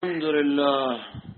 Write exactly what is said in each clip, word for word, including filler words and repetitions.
الحمد لله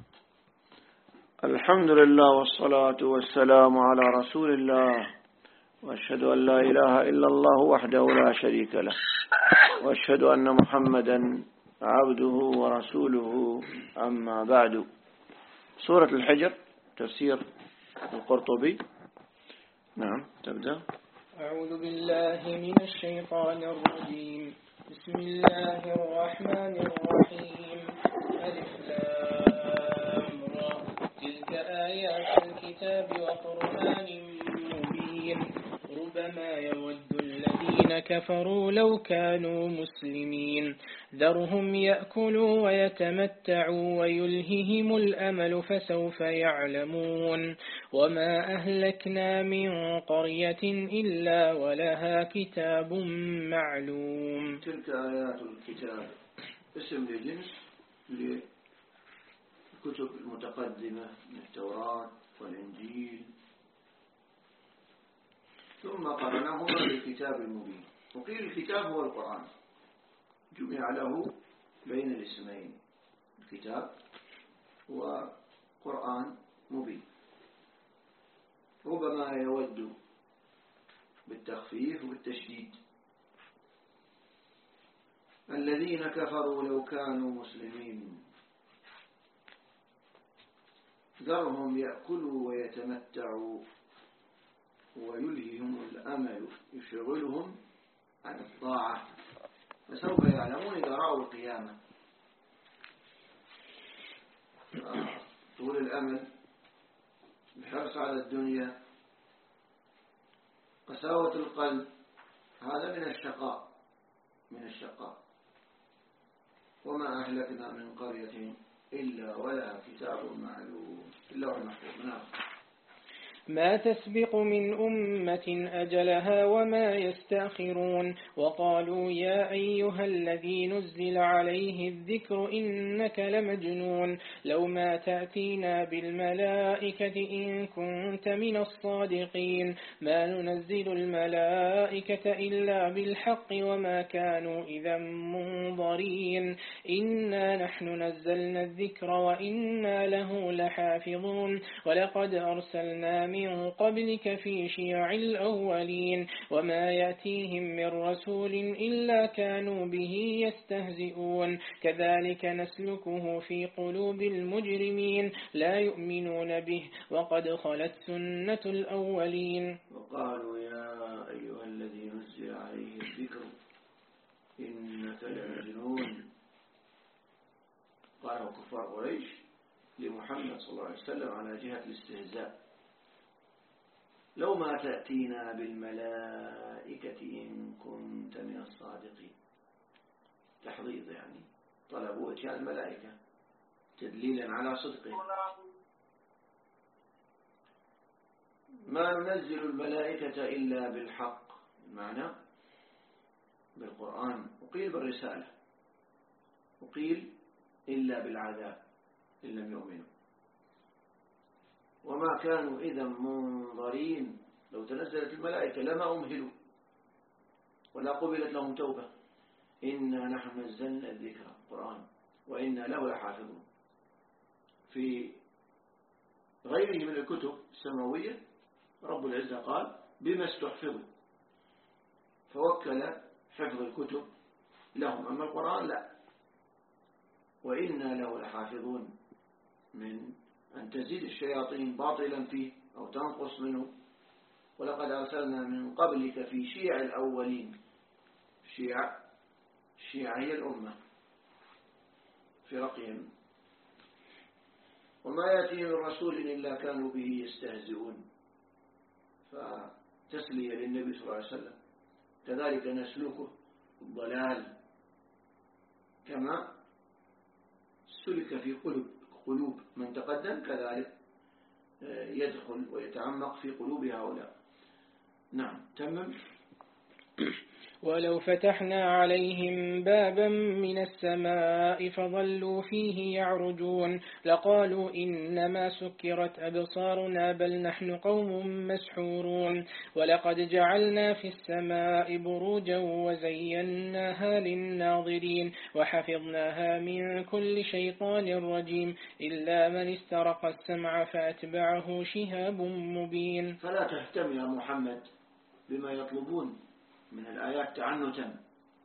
الحمد لله والصلاة والسلام على رسول الله، وأشهد أن لا إله إلا الله وحده لا شريك له، وأشهد أن محمدا عبده ورسوله. أما بعد، سورة الحجر تفسير القرطبي. نعم، تبدأ. أعوذ بالله من الشيطان الرجيم. بسم الله الرحمن الرحيم. ألف لام را. تلك آيات الكتاب وقرآن مبين. ربما يود الذين كفروا لو كانوا مسلمين. ذرهم يأكلوا ويتمتعوا ويلههم الأمل فسوف يعلمون. وما أهلكنا من قرية إلا ولها كتاب معلوم. تلك آيات الكتاب اسم لجنس للكتب المتقدمة من التوراة والإنجيل، ثم قرناهما بالكتاب المبين. وقيل الكتاب هو القرآن، جمع له بين الاسمين الكتاب وقرآن مبين. ربما يود بالتخفيف وبالتشديد الذين كفروا لو كانوا مسلمين. ذرهم يأكلوا ويتمتعوا ويلههم الأمل يشغلهم عن الطاعة فسوف يعلمون إذا رأوا القيامة. طول الأمل، الحرص على الدنيا، قساوة القلب، هذا من الشقاء من الشقاء. وما أهلكنا من قرية إلا ولها كتاب معلوم. اللوح المحفوظ. نعم. ما تسبق من أمة أجلها وما يستأخرون. وقالوا يا أيها الذي نزل عليه الذكر إنك لمجنون. لو ما تأتينا بالملائكة إن كنت من الصادقين. ما ننزل الملائكة إلا بالحق وما كانوا إذا منظرين. إنا نحن نزلنا الذكر وإنا له لحافظون. ولقد أرسلنا من قبلك في شيع الأولين. وما يأتيهم من رسول إلا كانوا به يستهزئون. كذلك نسلكه في قلوب المجرمين لا يؤمنون به وقد خلت سنة الأولين. وقالوا يا أيها الذي نزل عليه الذكر إنك لمجنون. قاله كفار قريش لمحمد صلى الله عليه وسلم على جهة الاستهزاء. لو ما تأتينا بالملائكة إن كنت من الصادقين. تحضيض، يعني طلبوا إتيان الملائكة تدليلا على صدقه. ما ننزل الملائكة إلا بالحق، المعنى بالقرآن، وقيل بالرسالة، وقيل إلا بالعذاب إن لم يؤمنوا. وما كانوا إذا منظرين. لو تنزلت الملائكة لما أمهلوا ولا قبلت لهم توبة. إنا نحن نزلنا الذكر القرآن وإنا له لحافظون. في غيره من الكتب السماوية رب العزة قال بما استحفظوا، فوكل حفظ الكتب لهم، أما القرآن لا. وإنا له لحافظون، من أن تزيد الشياطين باطلا فيه أو تنقص منه. ولقد أرسلنا من قبلك في شيع الأولين. شيع الشيعة هي الأمة في رقيهم. وما يأتيهم من رسول إلا كانوا به يستهزئون، فتسلية للنبي صلى الله عليه وسلم. كذلك نسلكه الضلال كما سلك في قلوب قلوب من تقدم، كذلك يدخل ويتعمق في قلوب هؤلاء. نعم، تمم. ولو فتحنا عليهم بابا من السماء فظلوا فيه يعرجون لقالوا إنما سكرت أبصارنا بل نحن قوم مسحورون ولقد جعلنا في السماء بروجا وزيناها للناظرين وحفظناها من كل شيطان رجيم إلا من استرق السمع فأتبعه شهاب مبين. فلا تهتم يا محمد بما يطلبون من الآيات تعنتا،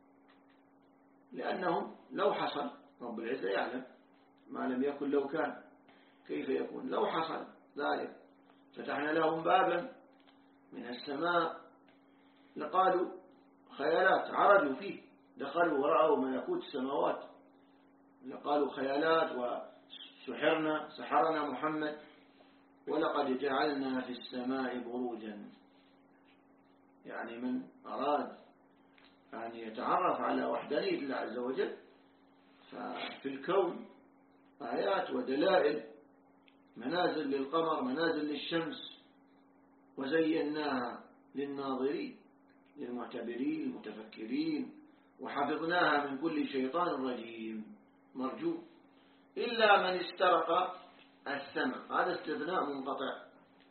لأنهم لو حصل رب العزة يعلم ما لم يكن لو كان كيف يكون. لو حصل ذلك فتحنا لهم بابا من السماء لقالوا خيالات، عرجوا فيه، دخلوا ورأوا ملكوت السماوات، لقالوا خيالات وسحرنا سحرنا محمد. ولقد جعلنا في السماء بروجا، يعني من أراد أن يتعرف على وحدانية الله عز وجل ففي الكون آيات ودلائل، منازل للقمر، منازل للشمس، وزيناها للناظرين للمعتبرين المتفكرين، وحفظناها من كل شيطان رجيم مرجوم إلا من استرق السمع. هذا استثناء منقطع،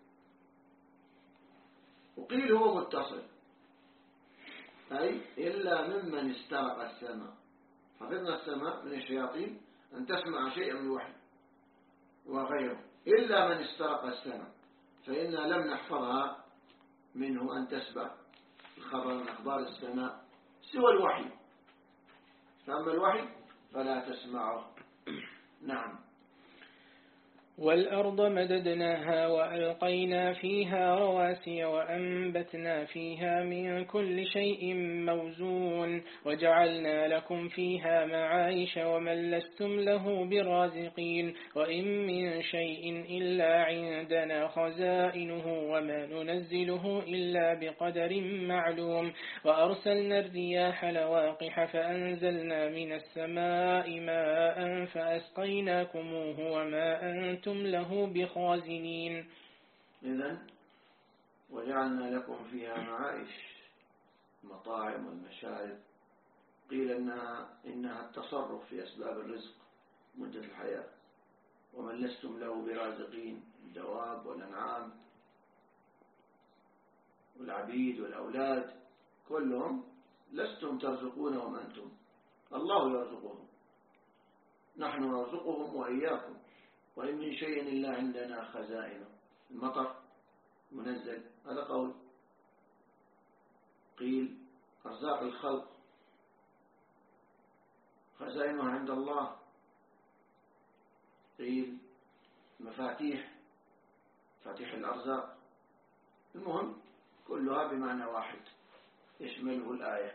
وقيل هو متصل، أي إلا ممن استرق السمع. حفظنا السمع من الشياطين أن تسمع شيئا من الوحي وغيره، إلا من استرق السمع فإنا لم نحفظها منه أن تسبع الخبر من أخبار السماء سوى الوحي، فأما الوحي فلا تسمعه. نعم. والأرض مددناها وألقينا فيها رواسي وأنبتنا فيها من كل شيء موزون وجعلنا لكم فيها معايش ومن لستم له برازقين وإن من شيء إلا عندنا خزائنه وما ننزله إلا بقدر معلوم وأرسلنا الرياح لواقح فأنزلنا من السماء ماء فأسقيناكموه وما أنتم له بخازنين. إذن وجعلنا لكم فيها معايش، المطاعم والمشارب، قيل إنها, إنها التصرف في أسباب الرزق مدة الحياة. ومن لستم له برازقين، الدواب والأنعام والعبيد والأولاد كلهم لستم ترزقونهم أنتم، الله يرزقهم، نحن نرزقهم وإياكم. وإن من شيء إلا عندنا خزائنه، المطر منزل، هذا قول. قيل أرزاق الخلق خزائنها عند الله، قيل مفاتيح مفاتيح الأرزاق. المهم كلها بمعنى واحد يشمله الآية.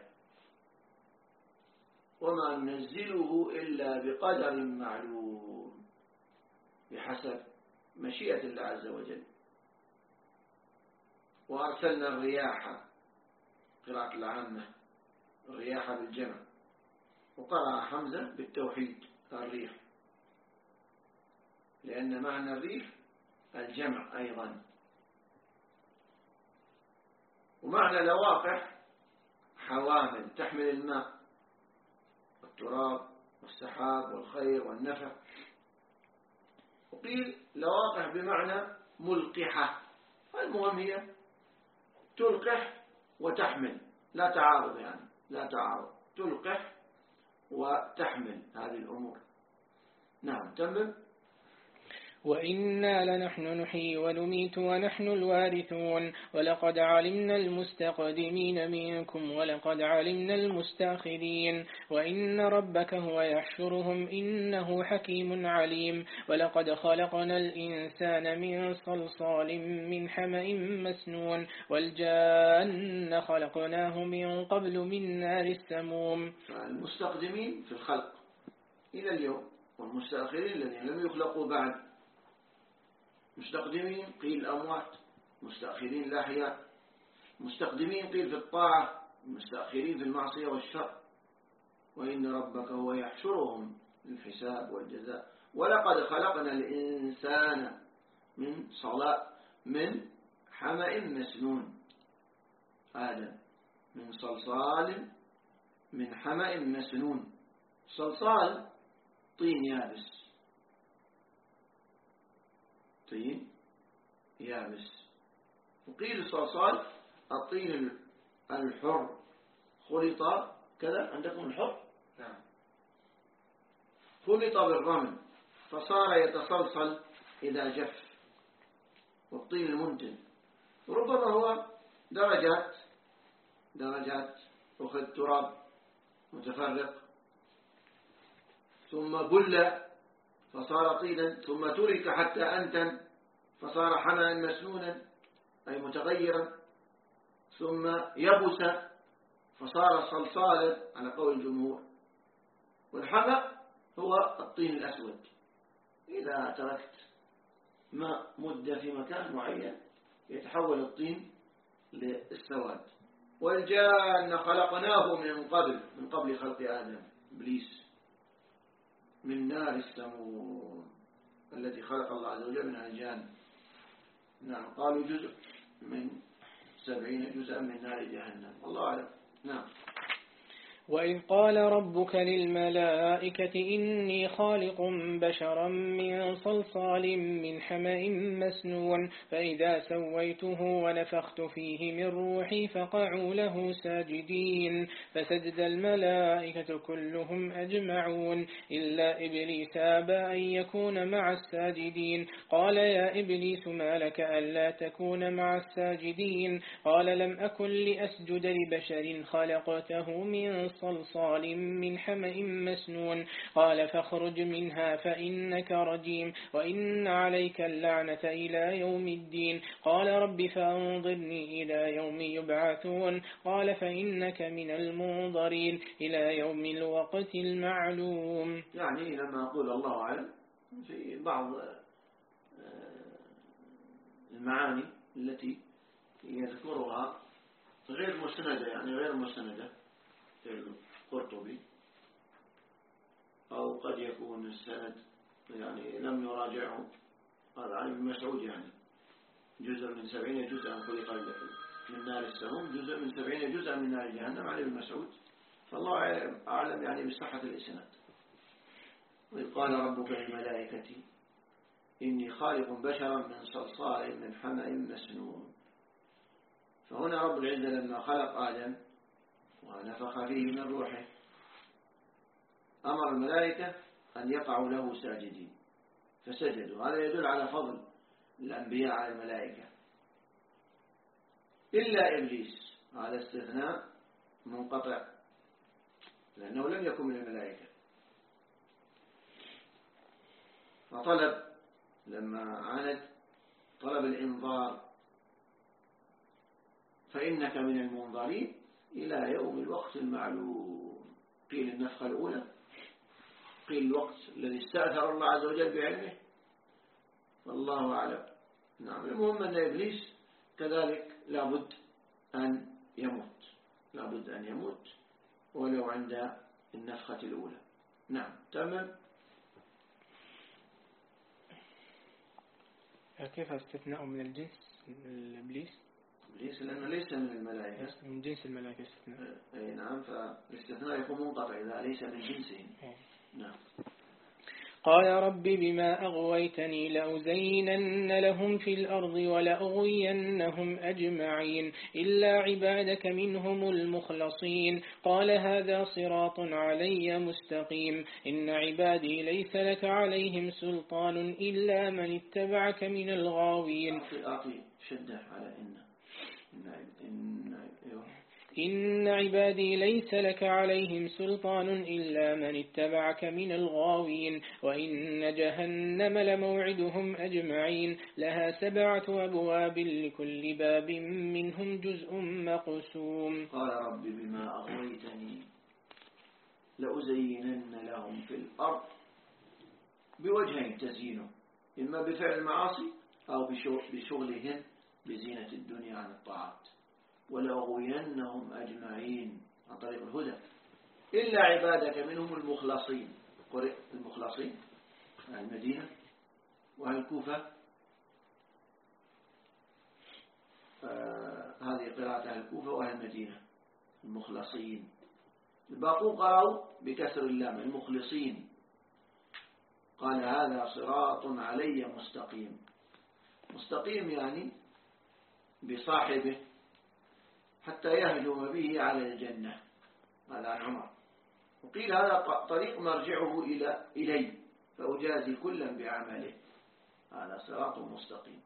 وما ننزله إلا بقدر معلوم، بحسب مشيئة الله عز وجل. وأرسلنا الرياح، قراءة العامة الرياح بالجمع، وقرأ حمزة بالتوحيد الريح، لأن معنى الريح الجمع أيضا. ومعنى لواقح حوامل تحمل الماء والتراب والسحاب والخير والنفع. وقيل لواقح بمعنى ملقحة، المهم هي تلقح وتحمل، لا تعارض، يعني لا تعارض، تلقح وتحمل هذه الأمور. نعم تمام. وإنا لنحن نحيي ونميت ونحن الوارثون ولقد علمنا المستقدمين منكم ولقد علمنا المستأخرين وإن ربك هو يحشرهم إنه حكيم عليم. ولقد خلقنا الإنسان من صلصال من حمأ مسنون والجان خلقناه من قبل من نار السموم. المستقدمين في الخلق إلى اليوم، والمستأخرين الذين لم يخلقوا بعد. مستقدمين قيل أموات، مستأخرين الأحياء. مستقدمين قيل في الطاعة، مستأخرين في المعصية والشر. وإن ربك هو يحشرهم للحساب والجزاء. ولقد خلقنا الإنسان من صلاء من حمأ مسنون، آدم من صلصال من حمأ مسنون. صلصال طين يابس، طين يابس. وقيل الصلصال الطين الحر خلط كذا، عندكم الحر نعم، خلط بالرمل فصار يتصلصل إذا جف. والطين المنتن ربما هو درجات درجات أخذ تراب متفرق ثم بل فصار طينا، ثم ترك حتى أنتن فصار حمأ مسنونا أي متغيرا، ثم يبس فصار صلصالا على قول الجمهور. والحمأ هو الطين الأسود، إذا تركت ماء مدة في مكان معين يتحول الطين للسواد. والجان خلقناه من قبل من قبل خلق آدم إبليس من نار السموم التي خلق الله عز وجل منها الجان. نعم، قالوا جزء من سبعين جزءا من نار جهنم، الله أعلم. نعم. وإذ قال ربك للملائكة إني خالق بشرا من صلصال من حمأ مسنون فإذا سويته ونفخت فيه من روحي فقعوا له ساجدين فسجد الملائكة كلهم أجمعون إلا إبليس أبى أن يكون مع الساجدين. قال يا إبليس ما لك ألا تكون مع الساجدين؟ قال لم أكن لأسجد لبشر خلقته من صلصال من حمأ مسنون. قال فاخرج منها فإنك رجيم وإن عليك اللعنة إلى يوم الدين. قال رب فأنظرني إلى يوم يبعثون. قال فإنك من المنظرين إلى يوم الوقت المعلوم. يعني لما أقول الله أعلم في بعض المعاني التي يذكرها غير مسندة، يعني غير مسندة في القرطبي، أو قد يكون السند يعني لم يراجعه. هذا عن ابن مسعود، يعني جزء من سبعين جزءا خلق من نار السموم، جزء من سبعين جزءا من نار جهنم عن ابن مسعود، فالله أعلم يعني بصحة الإسناد. وإذ قال ربك للملائكة إني خالق بشرا من صلصال من حمأ مسنون. فهنا رب العزة لما خلق آدم ونفخ فيه من روحه أمر الملائكة أن يقعوا له ساجدين فسجدوا. هذا يدل على فضل الأنبياء على الملائكة. إلا إبليس، هذا استثناء منقطع لأنه لم يكن من الملائكة، فطلب لما عاند طلب الإنظار فإنك من المنظرين إلى يوم الوقت المعلوم. قيل النفخة الأولى، قيل الوقت الذي استأثر الله عز وجل بعلمه، والله أعلم. نعم. المهم أن إبليس كذلك لابد أن يموت، لابد أن يموت ولو عند النفخة الأولى. نعم. تمام. كيف استثناء من الجنس الإبليس؟ إبليس لأنه ليس من الملائكة، من جنس الملائكة استثناء. أي نعم، فالاستثناء يكون منقطع إذا ليس من جنسهم. نعم. قال رب بما أغويتني لأزينن لهم في الأرض ولأغوينهم أجمعين إلا عبادك منهم المخلصين. قال هذا صراط علي مستقيم إن عبادي ليس لك عليهم سلطان إلا من اتبعك من الغاوين. أعطي شدة على إن إن إن عبادي ليس لك عليهم سلطان إلا من اتبعك من الغاوين وإن جهنم لموعدهم أجمعين لها سبعة أبواب لكل باب منهم جزء مقسوم. قال رب بما أغويتني لأزينن لهم في الأرض بوجهين تزيينه، إما بفعل المعاصي أو بشغلهم بزينة الدنيا عن الطاعات، ولأغوينهم أجمعين عن طريق الهدى إلا عبادك منهم المخلصين. قرئ المخلصين المدينة والكوفة، آه هذه قراءة الكوفة والمدينة. المخلصين. الباقون قالوا بكسر اللام المخلصين. قال هذا صراط علي مستقيم. مستقيم يعني بصاحبه حتى يهجم به على الجنة. هذا عن عمر. وقيل هذا طريق مرجعه إلى إلي فأجازي كلا بعمله. هذا صراط مستقيم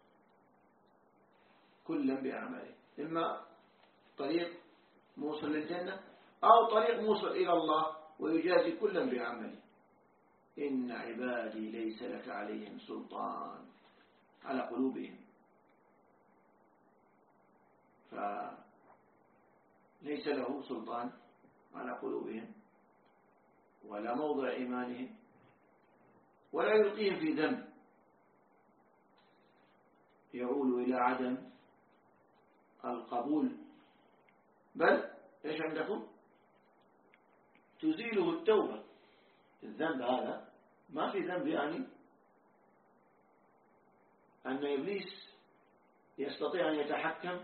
كلا بعمله، إما طريق موصل للجنة أو طريق موصل إلى الله ويجازي كلا بعمله. إن عبادي ليس لك عليهم سلطان على قلوبهم، فليس له سلطان على قلوبهم ولا موضع إيمانهم ولا يلقيهم في ذنب يعول إلى عدم القبول، بل إيش عندكم تزيله التوبة. الذنب هذا ما في ذنب يعني أن إبليس يستطيع أن يتحكم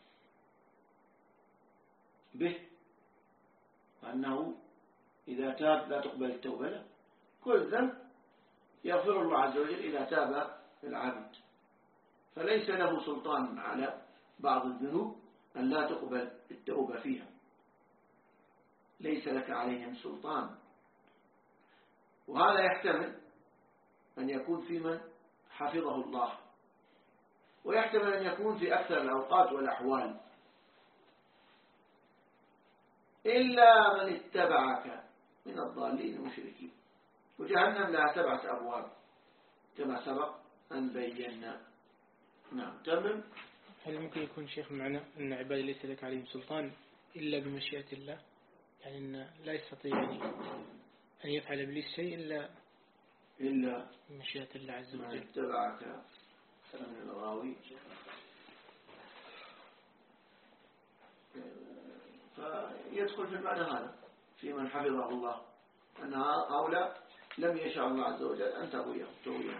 به، أنه إذا تاب لا تقبل التوبة له. كل ذنب يغفر الله عز وجل إذا تاب العبد، فليس له سلطان على بعض الذنوب أن لا تقبل التوبة فيها. ليس لك عليهم سلطان. وهذا يحتمل أن يكون في من حفظه الله، ويحتمل أن يكون في أكثر الأوقات والأحوال. إلا من اتبعك من الضالين المشركين. وجهنم لها سبعة أبواب كما سبق أن بينا. نعم تمام. هل ممكن يكون شيخ معنا أن عبادي ليس لك عليهم سلطان إلا بمشيئة الله، يعني أن لا يستطيع أن يفعل إبليس شيء إلا إلا بمشيئة الله عز وجل؟ من اتبعك من الغاوي. فيدخل في المعنى هذا في من حفظه الله، أن هؤلاء لم يشاء الله عز وجل أن تغويهم.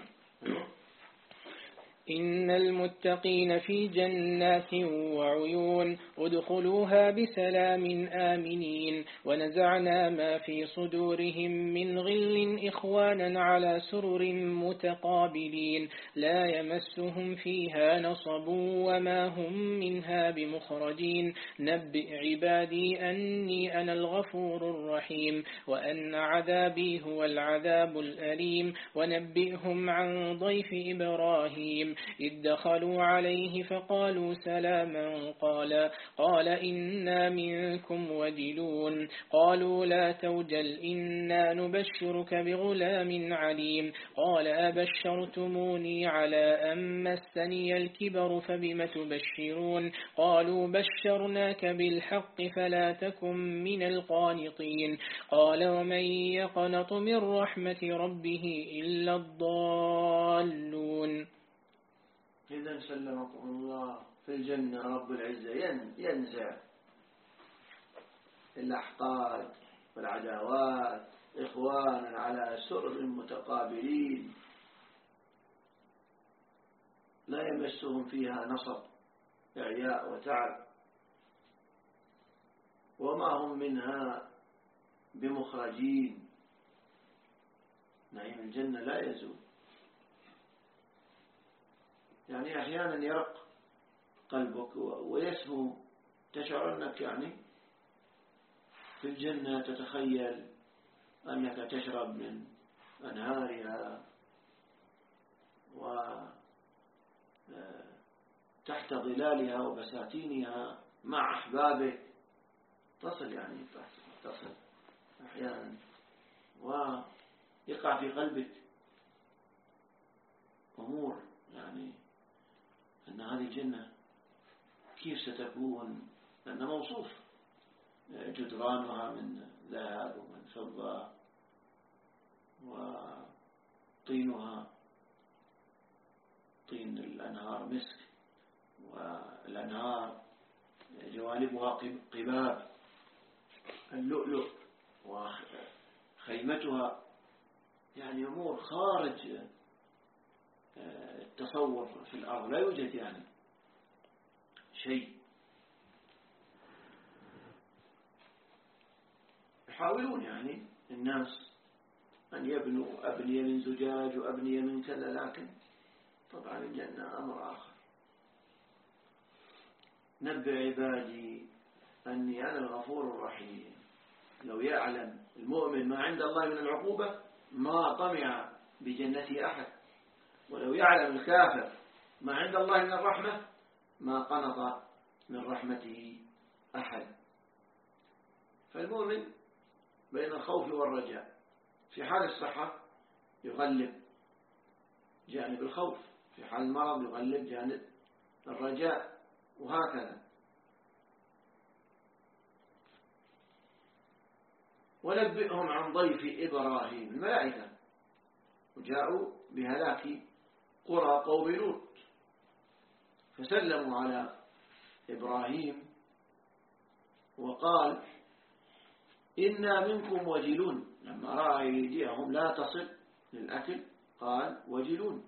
إن المتقين في جنات وعيون ادخلوها بسلام آمنين ونزعنا ما في صدورهم من غل إخوانا على سرر متقابلين لا يمسهم فيها نصب وما هم منها بمخرجين نبئ عبادي أني أنا الغفور الرحيم وأن عذابي هو العذاب الأليم ونبئهم عن ضيف إبراهيم إذ دخلوا عليه فقالوا سلاما قال قال إنا منكم وجلون قالوا لا توجل إنا نبشرك بغلام عليم قال أبشرتموني على أن مسني الكبر فبم تبشرون قالوا بشرناك بالحق فلا تكن من القانطين قال ومن يقنط من رحمة ربه إلا الضالون. إذا سلمكم الله في الجنة رب العزة ينزع الأحقاد والعداوات إخوانا على سرر متقابلين لا يمسهم فيها نصب إعياء وتعب وما هم منها بمخرجين. نعيم الجنة لا يزول. يعني أحيانا يرق قلبك ويسمو، تشعر أنك يعني في الجنة تتخيل أنك تشرب من أنهارها وتحت ظلالها وبساتينها مع أحبابك. تصل يعني تصل أحيانا ويقع في قلبك أمور يعني أن هذه الجنة كيف ستكون، لأن موصوف جدرانها من ذهب ومن فضة وطينها طين الأنهار مسك والأنهار جوانبها قباب اللؤلؤ وخيمتها يعني أمور خارج التصور في الأرض، لا يوجد يعني شيء. يحاولون يعني الناس أن يبنوا أبنية من زجاج وأبنية من كذا، لكن طبعا الجنة أمر آخر. نبئ عبادي أني أنا الغفور الرحيم. لو يعلم المؤمن ما عند الله من العقوبة ما طمع بجنة أحد، ولو يعلم الكافر ما عند الله من الرحمة ما قنط من رحمته أحد. فالمؤمن بين الخوف والرجاء، في حال الصحة يغلب جانب الخوف، في حال المرض يغلب جانب الرجاء، وهكذا. ونبئهم عن ضيف إبراهيم. الملائكة وجاءوا بهلاك قرى قوم لوط، فسلموا على إبراهيم وقال إنا منكم وجلون. لما رأى أيديهم لا تصل للأكل قال وجلون،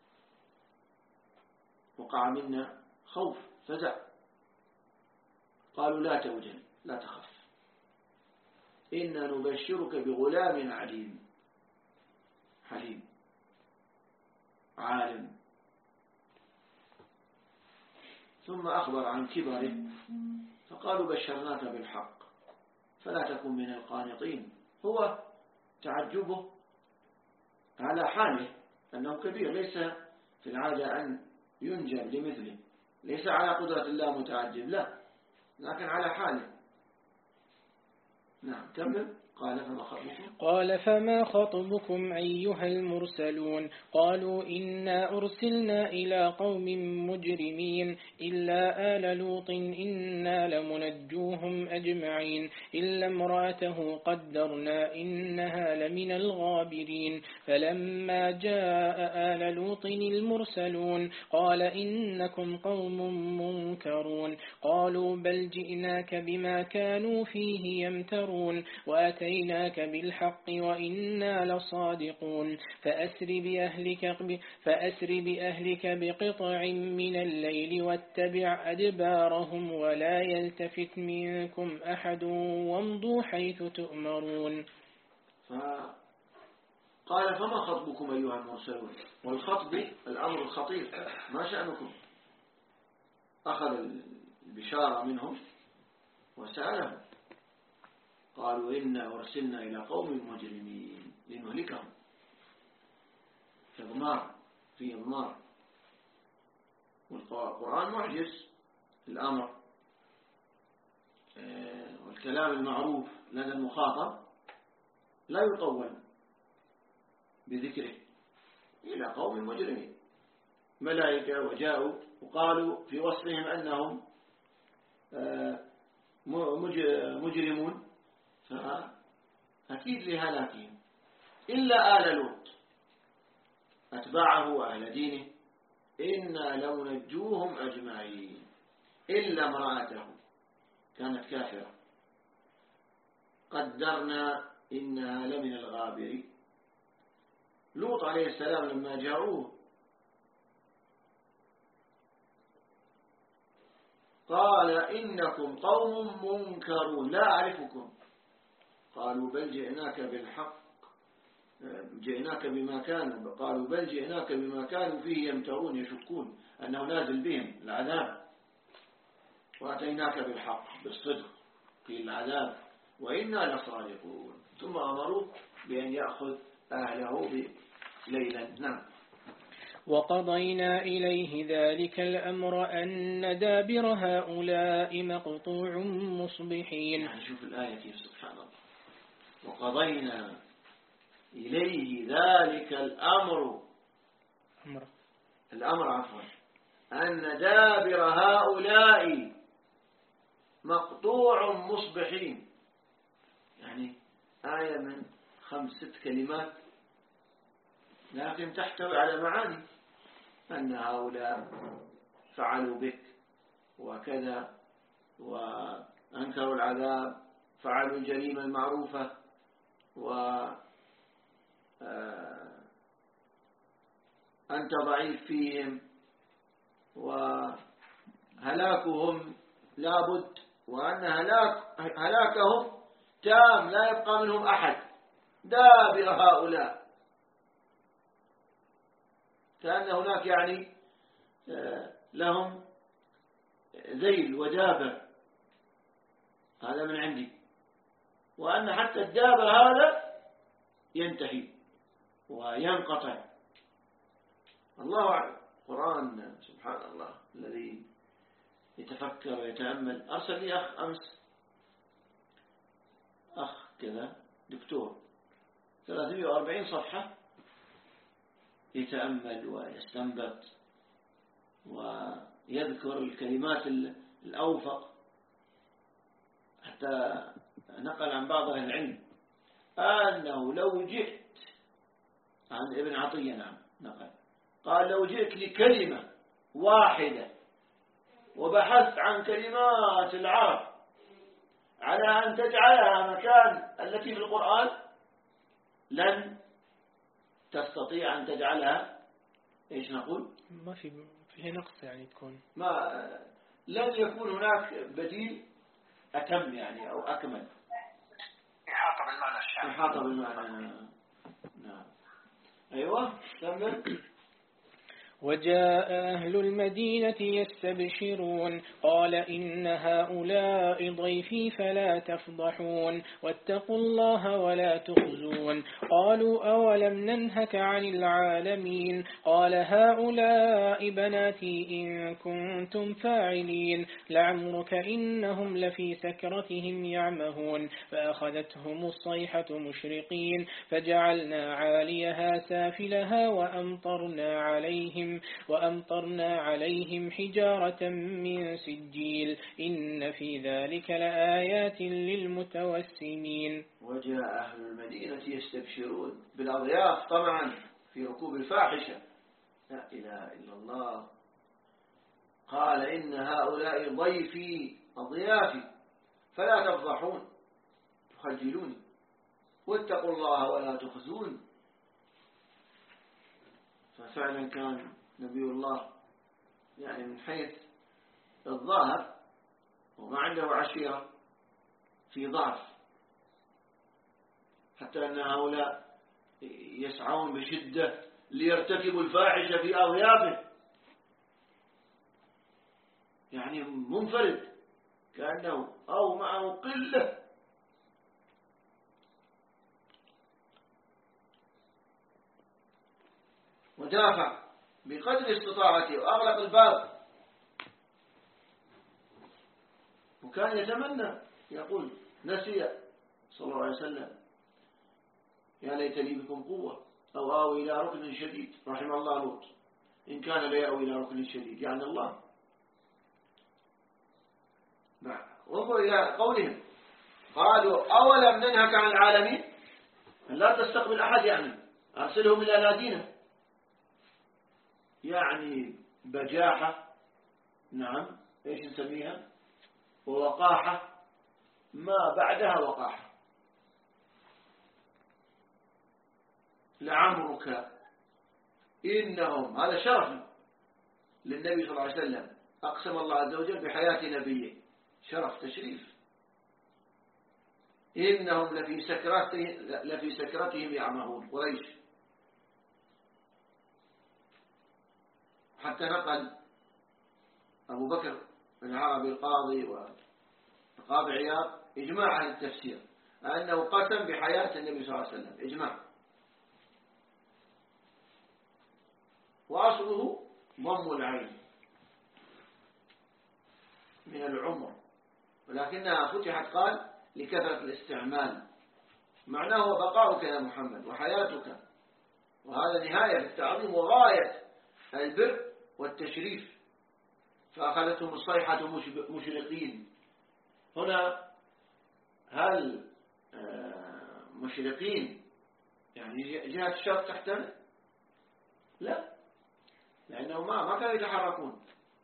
وقع منا خوف فزع. قالوا لا توجل لا تخف، إنا نبشرك بغلام عليم حليم عالم. ثم أخبر عن كبره فقالوا بشرناك بالحق فلا تكن من القانطين. هو تعجبه على حاله أنه كبير، ليس في العادة أن ينجب لمثله، ليس على قدرة الله متعجب، لا، لكن على حاله. نعم كمل. قال فما خطبكم قال فما خطبكم أيها المرسلون. قالوا إنا أرسلنا إلى قوم مجرمين إلا آل لوط إنا لمنجوهم أجمعين إلا امرأته قدرنا إنها لمن الغابرين. فلما جاء آل لوط المرسلون قال إنكم قوم منكرون. قالوا بل جئناك بما كانوا فيه يمترون وأتيناك بالحق وإنا لصادقون. فأسر بأهلك, فأسر بأهلك بقطع من الليل واتبع أدبارهم ولا يلتفت منكم أحد وامضوا حيث تؤمرون. قال فما خطبكم أيها المرسلون. والخطب الأمر الخطير، ما شأنكم؟ أخذ البشارة منهم وسألهم. قالوا إنا أرسلنا إلى قوم مجرمين لنهلكهم. إضمار في إضمار، والقرآن معجز. الأمر والكلام المعروف لدى المخاطب لا يطول بذكره. إلى قوم مجرمين، ملائكة وجاءوا وقالوا في وصفهم أنهم مجرمون، فأكيد لهلاكهم. إلا آل لوط أتباعه وأهل دينه إنا لمنجوهم أجمعين إلا امرأته كانت كافرة قدرنا إنها لمن الغابرين. لوط عليه السلام لما جاءوه قال إنكم قوم منكرون لا أعرفكم. قالوا بل جئناك بالحق جئناك بما كانوا قالوا بل جئناك بما كانوا فيه يمترون، يشكون أنه نازل بهم العذاب. وأتيناك بالحق بالصدق في العذاب وإنا لصادقون. ثم أمروا بأن يأخذ أهله ليلا. نعم. وقضينا إليه ذلك الأمر أن دابر هؤلاء مقطوع مصبحين. يعني شوف الآية كيف سبحان الله. وقضينا إليه ذلك الأمر أمر. الأمر عفوا أن دابر هؤلاء مقطوع مصبحين. يعني آية من خمسة كلمات لكن تحتوي على معاني، أن هؤلاء فعلوا بك وكذا وأنكروا العذاب، فعلوا الجريمة المعروفة، وأنت ضعيف فيهم، وهلاكهم لابد، وأن هلاك هلاكهم تام لا يبقى منهم أحد، دابر هؤلاء، كأن هناك يعني لهم ذيل ودابر، هذا من عندي، وأن حتى الدابر هذا ينتهي وينقطع. الله أعلم. قرآن سبحان الله الذي يتفكر ويتأمل. أرسل لي أخ أمس، أخ كذا دكتور، ثلاثمائة وأربعين صفحة يتأمل ويستنبط ويذكر الكلمات الأوفق، حتى نقل عن بعض أهل العلم أنه لو جئت عن ابن عطية، نعم نقل، قال لو جئت لكلمة واحدة وبحثت عن كلمات العرب على أن تجعلها مكان التي في القرآن لن تستطيع أن تجعلها إيش نقول؟ ما في فيه نقص يعني تكون ما لن يكون هناك بديل أتم يعني أو أكمل. إحاطة بالمعنى الشامل. إحاطة بالمعنى. نعم. أيوة كمل. وجاء أهل المدينة يستبشرون قال إن هؤلاء ضيفي فلا تفضحون واتقوا الله ولا تخزون. قالوا أولم ننهك عن العالمين قال هؤلاء بناتي إن كنتم فاعلين لعمرك إنهم لفي سكرتهم يعمهون فأخذتهم الصيحة مشرقين فجعلنا عاليها سافلها وأمطرنا عليهم وأمطرنا عليهم حجارة من سجيل إن في ذلك لآيات للمتوسمين. وجاء أهل المدينة يستبشرون بالأضياف طبعا في ركوب الفاحشة. لا إله إلا الله. قال إن هؤلاء ضيفي أضيافي فلا تفضحون تخجلوني واتقوا الله ولا تخزون. ففعلا كان نبي الله يعني من حيث الظاهر وما عنده عشيرة في ضعف، حتى أن هؤلاء يسعون بشدة ليرتكبوا الفاحشة في أضيافه، يعني منفرد كأنه أو معه قلة. ودافع بقدر استطاعته وأغلق الباب، وكان يتمنى يقول نسي صلى الله عليه وسلم يا ليتني بكم قوة أو آوي إلى ركن شديد. رحم الله لوط إن كان ليأوي إلى ركن شديد يعني الله. وانظر إلى قولهم قالوا أولم ننهك عن العالمين أن لا تستقبل أحد، يعني أرسلهم إلى نادينا، يعني بجاحة، نعم إيش نسميها، ووقاحة ما بعدها وقاحة. لعمرك إنهم، هذا شرف للنبي صلى الله عليه وسلم، أقسم الله عز وجل بحياة نبيه، شرف تشريف. إنهم لفي سكرتهم, لفي سكرتهم يعمهون. قريش حتى نقل أبو بكر العربي القاضي والقاضي عياض إجماع عن التفسير أنه قسم بحياة النبي صلى الله عليه وسلم، إجماع. وأصله ضم العين من العمر، ولكنها فتحت قال لكثرة الاستعمال، معناه بقاؤك يا محمد وحياتك، وهذا نهاية التعظيم وغاية البر والتشريف. فأخذتهم الصيحة مشرقين. هنا هل مشرقين يعني جهة الشرق تحتمل؟ لا، لأنه ما ما كانوا يتحركون.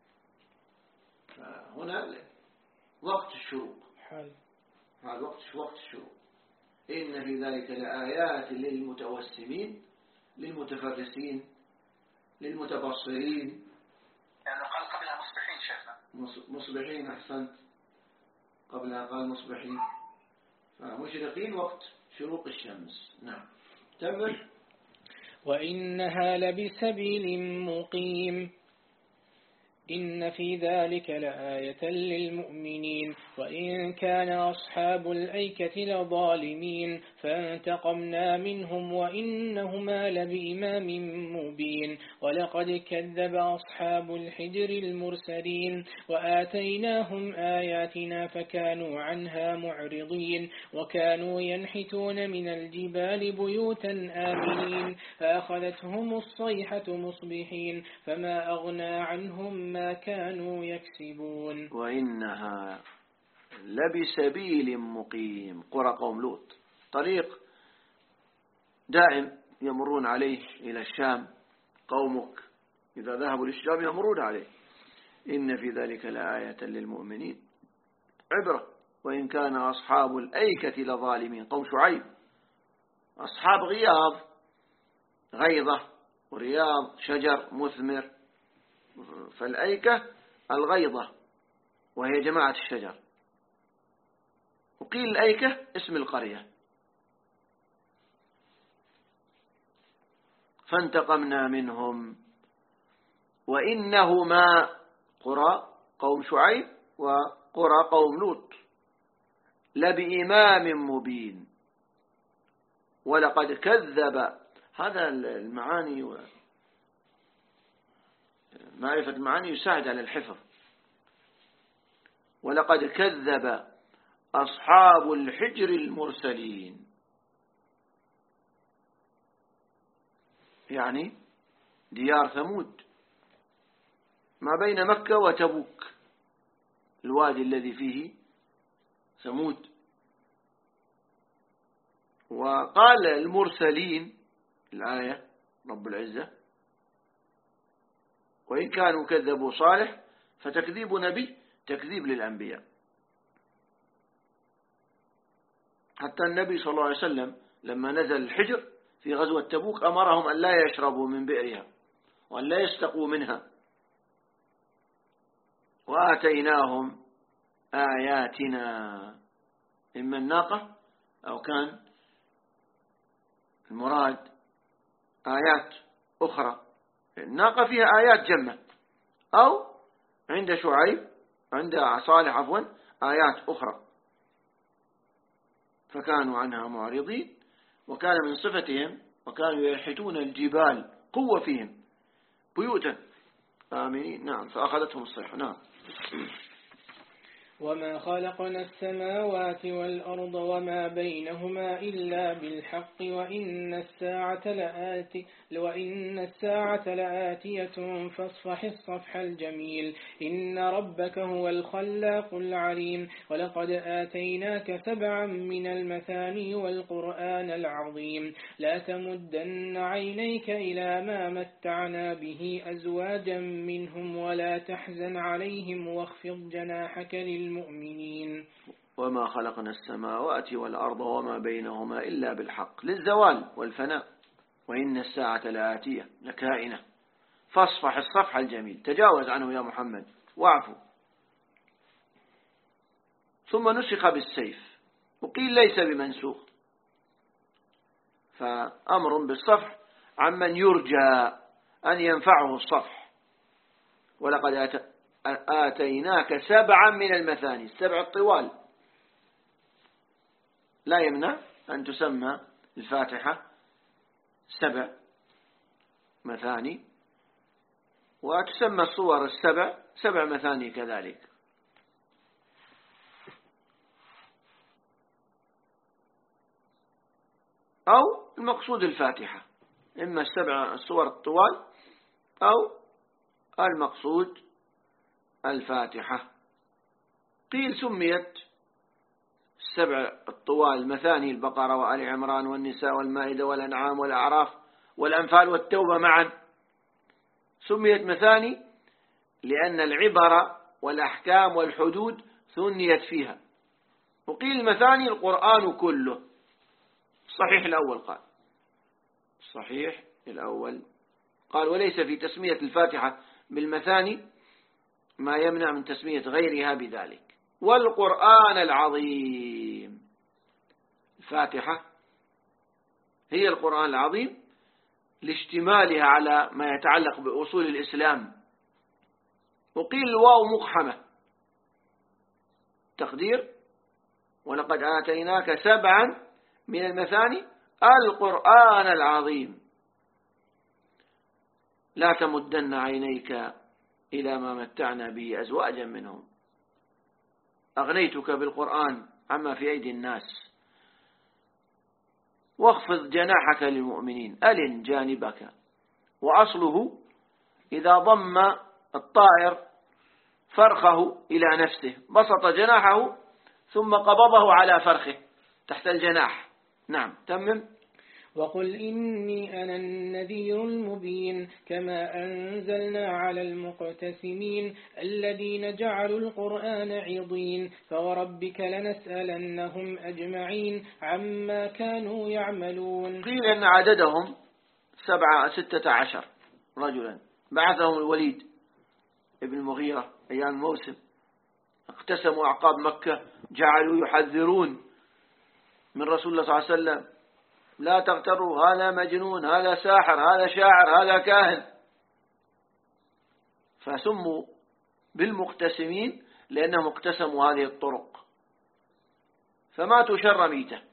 هنا وقت الشروق، هذا وقت وقت الشروق. إن في ذلك لآيات للمتوسمين، للمتفرسين، للمتبصرين. يعني قال قبلها مصبحين شيخنا. مصبحين، أحسنت، قبلها قال مصبحين. مشرقين وقت شروق الشمس. نعم تمت. وإنها لبسبيل مقيم إن في ذلك لآية للمؤمنين وإن كان أصحاب الأيكة لظالمين فانتقمنا منهم وإنهما لبإمام مبين ولقد كذب أصحاب الحجر المرسلين وآتيناهم آياتنا فكانوا عنها معرضين وكانوا ينحتون من الجبال بيوتا آمنين فأخذتهم الصيحة مصبحين فما أغنى عنهم ما كانوا يكسبون. وإنها لبسبيل مقيم قرى قوم لوط، طريق دائم يمرون عليه إلى الشام، قومك إذا ذهبوا للشام يمرون عليه. إن في ذلك لآية للمؤمنين عبرة. وإن كان أصحاب الأيكة لظالمين، قوم شعيب أصحاب غياض، غيضة ورياض شجر مثمر، فالأيكة الغيضة وهي جماعة الشجر، وقيل الأيكة اسم القرية. فانتقمنا منهم وإنهما قرى قوم شعيب وقرى قوم لوط لبإمام مبين. ولقد كذب، هذا المعاني معرفة المعاني يساعد على الحفظ. ولقد كذب أصحاب الحجر المرسلين، يعني ديار ثمود ما بين مكة وتبوك، الوادي الذي فيه ثمود. وقال المرسلين الآية رب العزة وإن كانوا كذبوا صالح فتكذيب نبي تكذيب للأنبياء. حتى النبي صلى الله عليه وسلم لما نزل الحجر في غزوة تبوك أمرهم أن لا يشربوا من بئرها وأن لا يستقوا منها. وآتيناهم آياتنا، إما الناقة أو كان المراد آيات أخرى. الناقة فيها آيات جمة، أو عند شعيب عند صالح عفوا آيات أخرى، فكانوا عنها معرضين. وكان من صفتهم وكانوا ينحتون الجبال قوة فيهم بيوتا آمنين. نعم فأخذتهم الصيحة. نعم. وما خلقنا السماوات والأرض وما بينهما إلا بالحق وإن الساعة لآتي وإن الساعة لآتية فاصفح الصفح الجميل إن ربك هو الخلاق العليم ولقد آتيناك سبعا من المثاني والقرآن العظيم لا تمدن عينيك إلى ما متعنا به أزواجا منهم ولا تحزن عليهم واخفض جناحك للمؤمنين. وما خلقنا السماوات والأرض وما بينهما إلا بالحق للزوال والفناء وإن الساعة لآتية لكائنة فاصفح الصفح الجميل، تجاوز عنه يا محمد واعفو. ثم نسخ بالسيف وقيل ليس بمنسوخ، فأمر بالصفح عمن يرجى أن ينفعه الصفح. ولقد آتيناك سبعا من المثاني، السبع الطوال لا يمنع أن تسمى الفاتحة سبع مثاني، وتسمى الصور السبع سبع مثاني كذلك. أو المقصود الفاتحة، إما السبع الصور الطوال أو المقصود الفاتحة. قيل سميت السبع الطوال مثاني البقرة وآل عمران والنساء والمائدة والأنعام والأعراف والأنفال والتوبة معا، سميت مثاني لأن العبر والأحكام والحدود ثنيت فيها. وقيل مثاني القرآن كله. الصحيح الأول قال الصحيح الأول قال وليس في تسمية الفاتحة بالمثاني ما يمنع من تسمية غيرها بذلك. والقرآن العظيم الفاتحة هي القرآن العظيم لاشتمالها على ما يتعلق بأصول الإسلام. وقيل الواو مقحمة تقدير ولقد آتيناك سبعا من المثاني القرآن العظيم لا تمدن عينيك إلى ما متعنا به أزواجا منهم أغنيتك بالقرآن عما في أيدي الناس واخفض جناحك للمؤمنين ألن جانبك. وأصله إذا ضم الطائر فرخه إلى نفسه بسط جناحه ثم قبضه على فرخه تحت الجناح. نعم تمم. وقل إني أنا النذير المبين كما أنزلنا على المقتسمين الذين جعلوا القرآن عضين فوربك لنسألنهم أجمعين عما كانوا يعملون. قيل أن عددهم سبعة ستة عشر رجلا بعثهم الوليد ابن المغيرة أيام الموسم اقتسموا أعقاب مكة جعلوا يحذرون من رسول الله صلى الله عليه وسلم لا تغتروا هذا مجنون هذا ساحر هذا شاعر هذا كاهن فسموا بالمقتسمين لأنهم اقتسموا هذه الطرق فماتوا شر ميتة.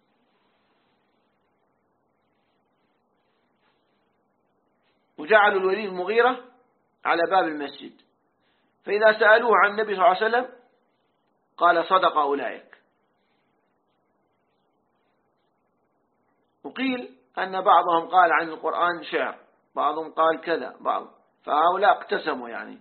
وجعلوا الوليد المغيرة على باب المسجد فإذا سألوه عن النبي صلى الله عليه وسلم قال صدق أولئك. وقيل أن بعضهم قال عن القرآن شعر بعضهم قال كذا بعض فهؤلاء اقتسموا يعني.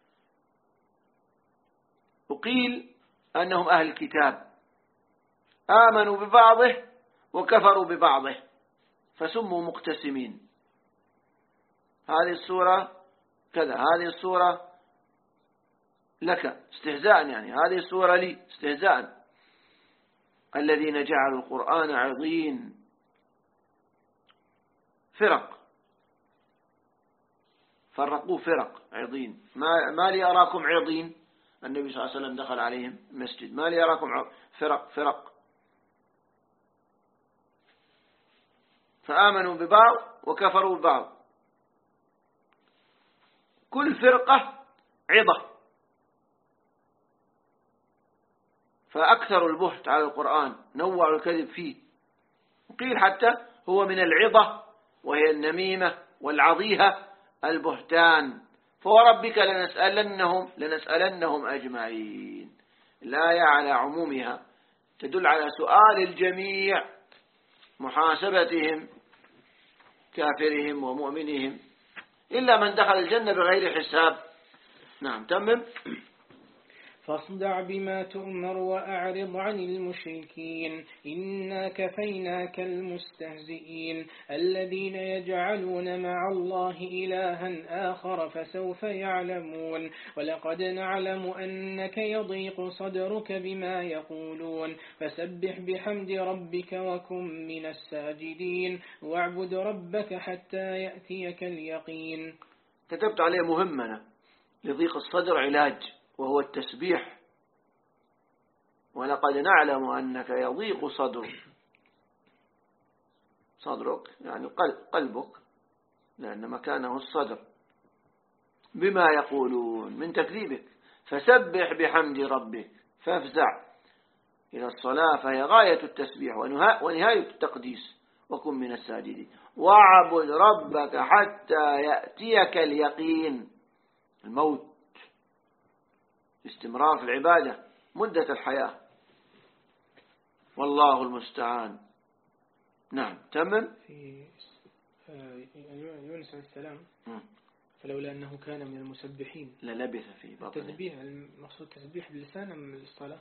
وقيل أنهم أهل الكتاب آمنوا ببعضه وكفروا ببعضه فسموا مقتسمين. هذه السورة كذا هذه السورة لك استهزاء يعني هذه السورة لي استهزاء. الذين جعلوا القرآن عضين فرق فرقوا فرق عضين ما, ما لي أراكم عضين. النبي صلى الله عليه وسلم دخل عليهم مسجد ما لي أراكم فرق فرق فآمنوا ببعض وكفروا ببعض. كل فرقة عضة فأكثر البهت على القرآن نوعوا الكذب فيه. وقيل حتى هو من العضة وهي النميمة والعضيهة البهتان. فوربك لنسألنهم لنسألنهم أجمعين. الآية على عمومها تدل على سؤال الجميع محاسبتهم كافرهم ومؤمنهم إلا من دخل الجنة بغير حساب. نعم تمم. فاصدع بما تؤمر وأعرض عن المشركين إنا كفيناك المستهزئين الذين يجعلون مع الله إلها آخر فسوف يعلمون. ولقد نعلم أنك يضيق صدرك بما يقولون فسبح بحمد ربك وكن من الساجدين واعبد ربك حتى يأتيك اليقين. كتبت عليه مهمنا لضيق الصدر علاج وهو التسبيح. ولقد نعلم أنك يضيق صدرك صدرك يعني قلبك لأن مكانه الصدر بما يقولون من تكذيبك فسبح بحمد ربك فافزع إلى الصلاة فهي غاية التسبيح ونهاية التقديس وكن من الساجدين واعبد ربك حتى يأتيك اليقين الموت استمرار في العبادة مدة الحياة والله المستعان. نعم تمم. في يونس عليه السلام فلولا أنه كان من المسبحين للبث في بطنه. التسبيح المقصود تسبيح باللسان أم الصلاة؟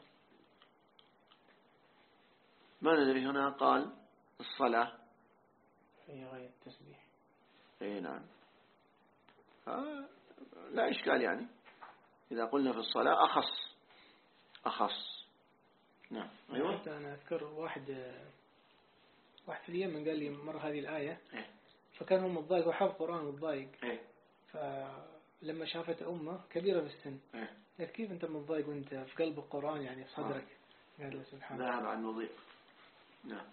ما ندري هنا قال الصلاة هي غاية التسبيح. اي نعم آه لا إشكال يعني إذا قلنا في الصلاة أخص أخص. نعم أيوة. حتى أنا أذكر واحد واحد في اليمن قال لي مرة هذه الآية إيه؟ فكان هو متضايق وحفظ قرآن متضايق إيه؟ فلما شافت أمه كبيرة بالسن إيه؟ قال كيف أنت متضايق وأنت في قلب القرآن يعني في صدرك؟ قال له سبحان الله ذهب عن مضيق نعم.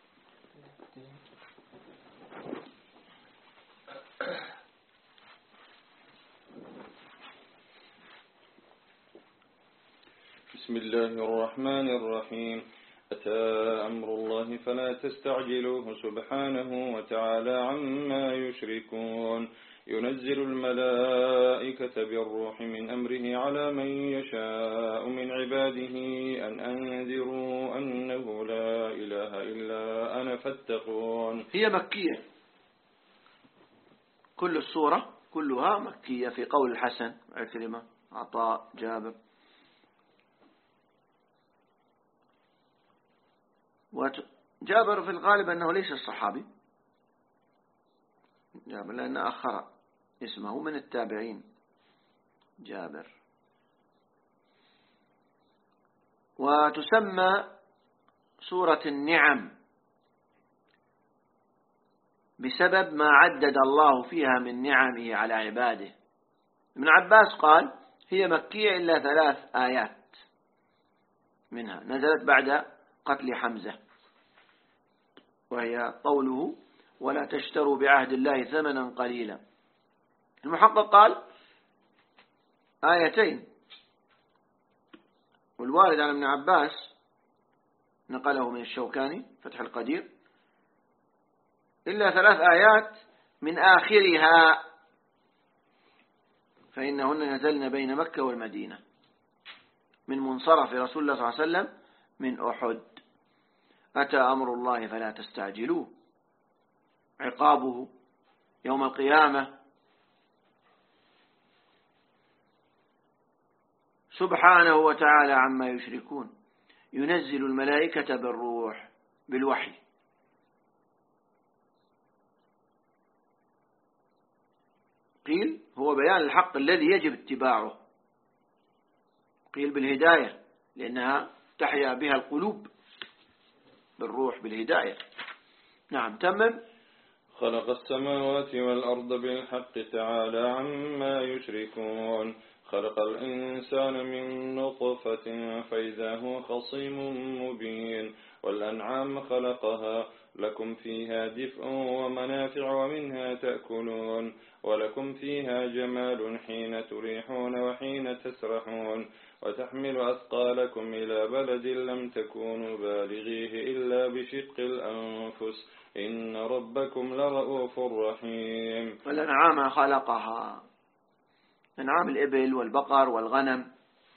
بسم الله الرحمن الرحيم. أتى أمر الله فلا تستعجلوه سبحانه وتعالى عما يشركون. ينزل الملائكة بالروح من أمره على من يشاء من عباده أن أنذروا أنه لا إله إلا أنا فاتقون. هي مكية، كل السورة كلها مكية في قول الحسن عكرمة عطاء جابر. وجابر في الغالب أنه ليس الصحابي جابر، لأن أخر اسمه من التابعين جابر. وتسمى سورة النعم بسبب ما عدد الله فيها من نعمه على عباده. ابن عباس قال هي مكية إلا ثلاث آيات منها نزلت بعد قتل حمزة، وهي قوله ولا تشتروا بعهد الله ثمنا قليلا. المحقق قال آيتين، والوارد عن ابن عباس نقله من الشوكاني فتح القدير إلا ثلاث آيات من آخرها، فإنهن نزلن بين مكة والمدينة من منصرف رسول الله صلى الله عليه وسلم من أحد. أتى أمر الله فلا تستعجلوه، عقابه يوم القيامة، سبحانه وتعالى عما يشركون. ينزل الملائكة بالروح بالوحي. قيل هو بيان الحق الذي يجب اتباعه، قيل بالهداية لأنها تحيا بها القلوب بالروح بالهداية. نعم تمم. خلق السماوات والأرض بالحق تعالى عما يشركون. خلق الإنسان من نطفة فإذا هو خصيم مبين. والأنعام خلقها لكم فيها دفء ومنافع ومنها تأكلون. ولكم فيها جمال حين تريحون وحين تسرحون. وتحمل أثقالكم إلى بلد لم تكونوا بالغيه إلا بشق الأنفس إن ربكم لرؤوف رحيم. والأنعام خلقها، أنعام الإبل والبقر والغنم،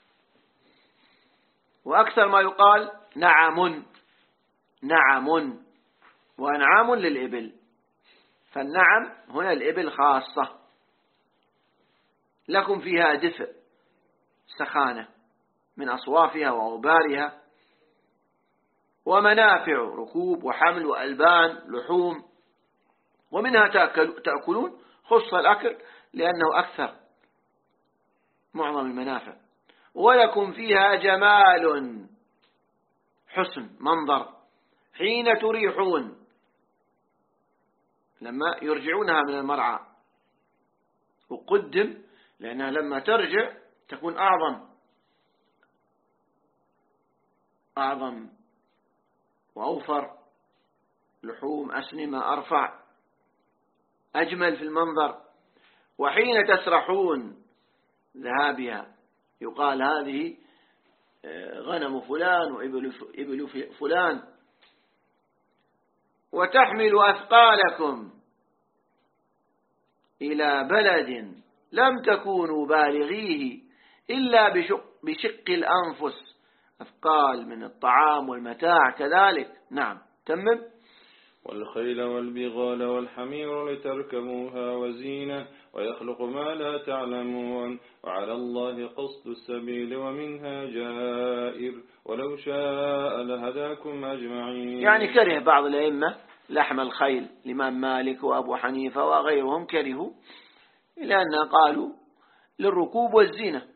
وأكثر ما يقال نعم نعم وأنعام للإبل، فالنعم هنا الإبل خاصة. لكم فيها دفء سخانة من أصوافها وأوبارها، ومنافع ركوب وحمل وألبان لحوم، ومنها تأكلون. خص الأكل لأنه أكثر معظم المنافع. ولكم فيها جمال حسن منظر حين تريحون، لما يرجعونها من المرعى، وقدم لأنها لما ترجع تكون أعظم أعظم وأوفر، لحوم أسنمة أرفع أجمل في المنظر. وحين تسرحون ذهابها يقال هذه غنم فلان وإبل فلان. وتحمل أثقالكم إلى بلد لم تكونوا بالغيه إلا بشق, بشق الأنفس، أثقال من الطعام والمتاع كذلك. نعم تمم. والخيل والبغال والحمير لتركبوها وزينة ويخلق ما لا تعلمون. وعلى الله قصد السبيل ومنها جائر ولو شاء لهداكم أجمعين. يعني كره بعض الأئمة لحم الخيل، الإمام مالك وأبو حنيفة وغيرهم كرهوا، لأن قالوا للركوب والزينة.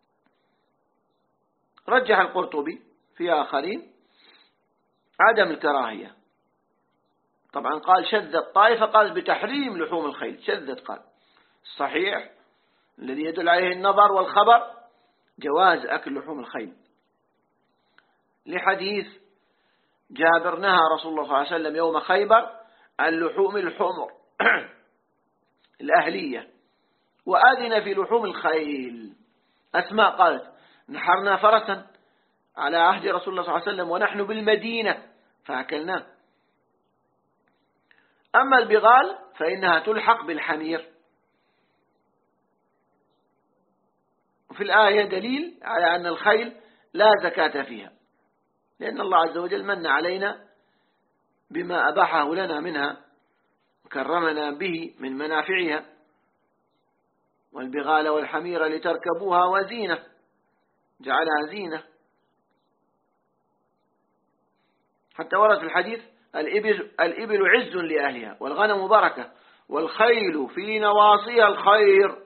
رجح القرطبي في آخرين عدم الكراهية. طبعا قال شذ الطائفة قال بتحريم لحوم الخيل، شذت قال. الصحيح الذي يدل عليه النظر والخبر جواز أكل لحوم الخيل، لحديث جابر نهى رسول الله صلى الله عليه وسلم يوم خيبر عن لحوم الحمر الأهلية، وأذن في لحوم الخيل. أسماء قالت نحرنا فرسا على عهد رسول الله صلى الله عليه وسلم ونحن بالمدينة فأكلناه. أما البغال فإنها تلحق بالحمير. وفي الآية دليل على أن الخيل لا زكاة فيها، لأن الله عز وجل من علينا بما أباحه لنا منها وكرمنا به من منافعها. والبغال والحمير لتركبوها وزينة، جعلها زينة. حتى ورد في الحديث الإبل, الإبل عز لأهلها والغنم بركة والخيل في نواصيها الخير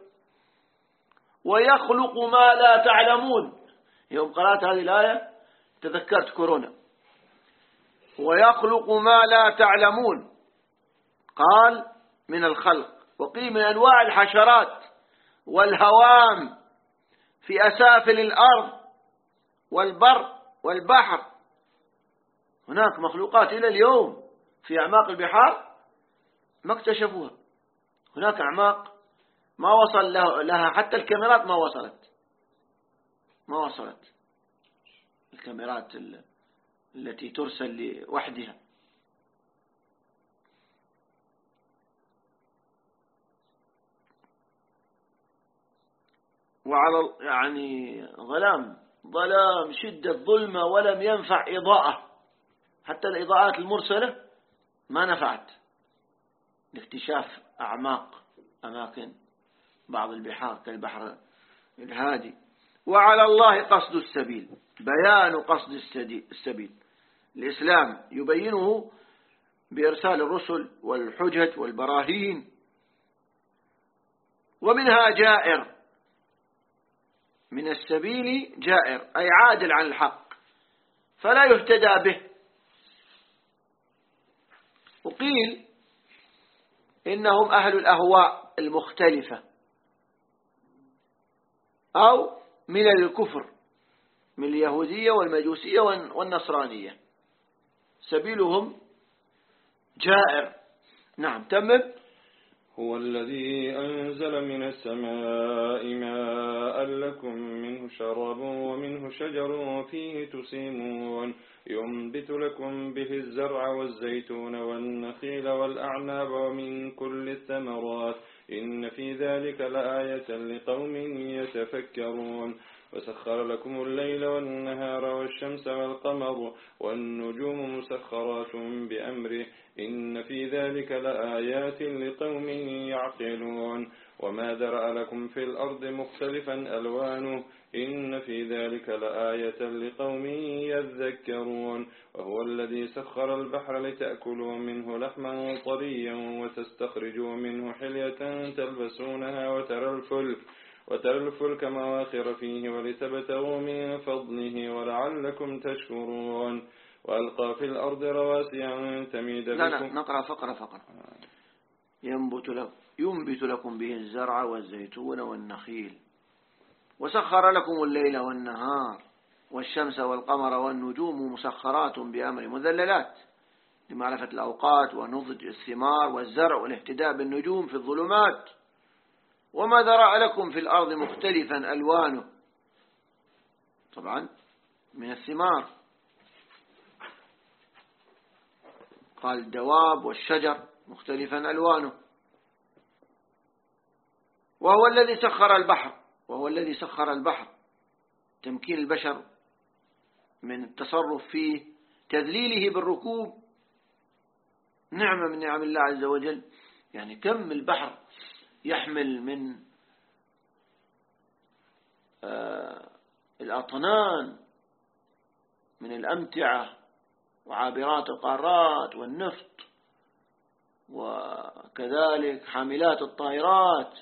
ويخلق ما لا تعلمون. يوم قرأت هذه الآية تذكرت كورونا. ويخلق ما لا تعلمون قال من الخلق، وقيل من أنواع الحشرات والهوام في أسافل الأرض والبر والبحر. هناك مخلوقات إلى اليوم في أعماق البحار ما اكتشفوها. هناك أعماق ما وصل لها حتى الكاميرات ما وصلت ما وصلت الكاميرات التي ترسل لوحدها. وعلى يعني ظلام ظلام شدة ظلمة ولم ينفع إضاءة، حتى الإضاءات المرسلة ما نفعت لاكتشاف أعماق أماكن بعض البحار كالبحر الهادي. وعلى الله قصد السبيل، بيان قصد السبيل. الإسلام يبينه بإرسال الرسل والحجج والبراهين. ومنها جائر، من السبيل جائر أي عادل عن الحق فلا يهتدى به. وقيل إنهم أهل الأهواء المختلفة أو ملل الكفر من اليهودية والمجوسية والنصرانية، سبيلهم جائر. نعم تمم. هو الذي أنزل من السماء ماء لكم منه شراب ومنه شجر فيه تسيمون ينبت لكم به الزرع والزيتون والنخيل والأعناب ومن كل الثمرات إن في ذلك لآية لقوم يتفكرون. وسخر لكم الليل والنهار والشمس والقمر والنجوم مسخرات بأمره إن في ذلك لآيات لقوم يعقلون. وما ذرأ لكم في الأرض مختلفا ألوانه إن في ذلك لآية لقوم يذكرون. وهو الذي سخر البحر لتأكلوا منه لحما طريا وتستخرجوا منه حلية تلبسونها وترى الفلك وترى الفلك مواخر فيه ولتبتغوا من فضله ولعلكم تشكرون. وألقى في الأرض رواسي أن تميد بكم. لا لا نقرأ فقرة فقرة. ينبت لكم, ينبت لكم به الزرع والزيتون والنخيل وسخر لكم الليل والنهار والشمس والقمر والنجوم مسخرات بأمر مذللات لمعرفة الأوقات ونضج الثمار والزرع والاهتداء بالنجوم في الظلمات. وما ذرأ لكم في الأرض مختلفا ألوانه، طبعا من الثمار قال الدواب والشجر مختلفا ألوانه. وهو الذي سخر البحر وهو الذي سخر البحر تمكين البشر من التصرف فيه، تذليله بالركوب، نعمة من نعم الله عز وجل. يعني كم البحر يحمل من آه الأطنان من الأمتعة وعابرات القارات والنفط وكذلك حاملات الطائرات،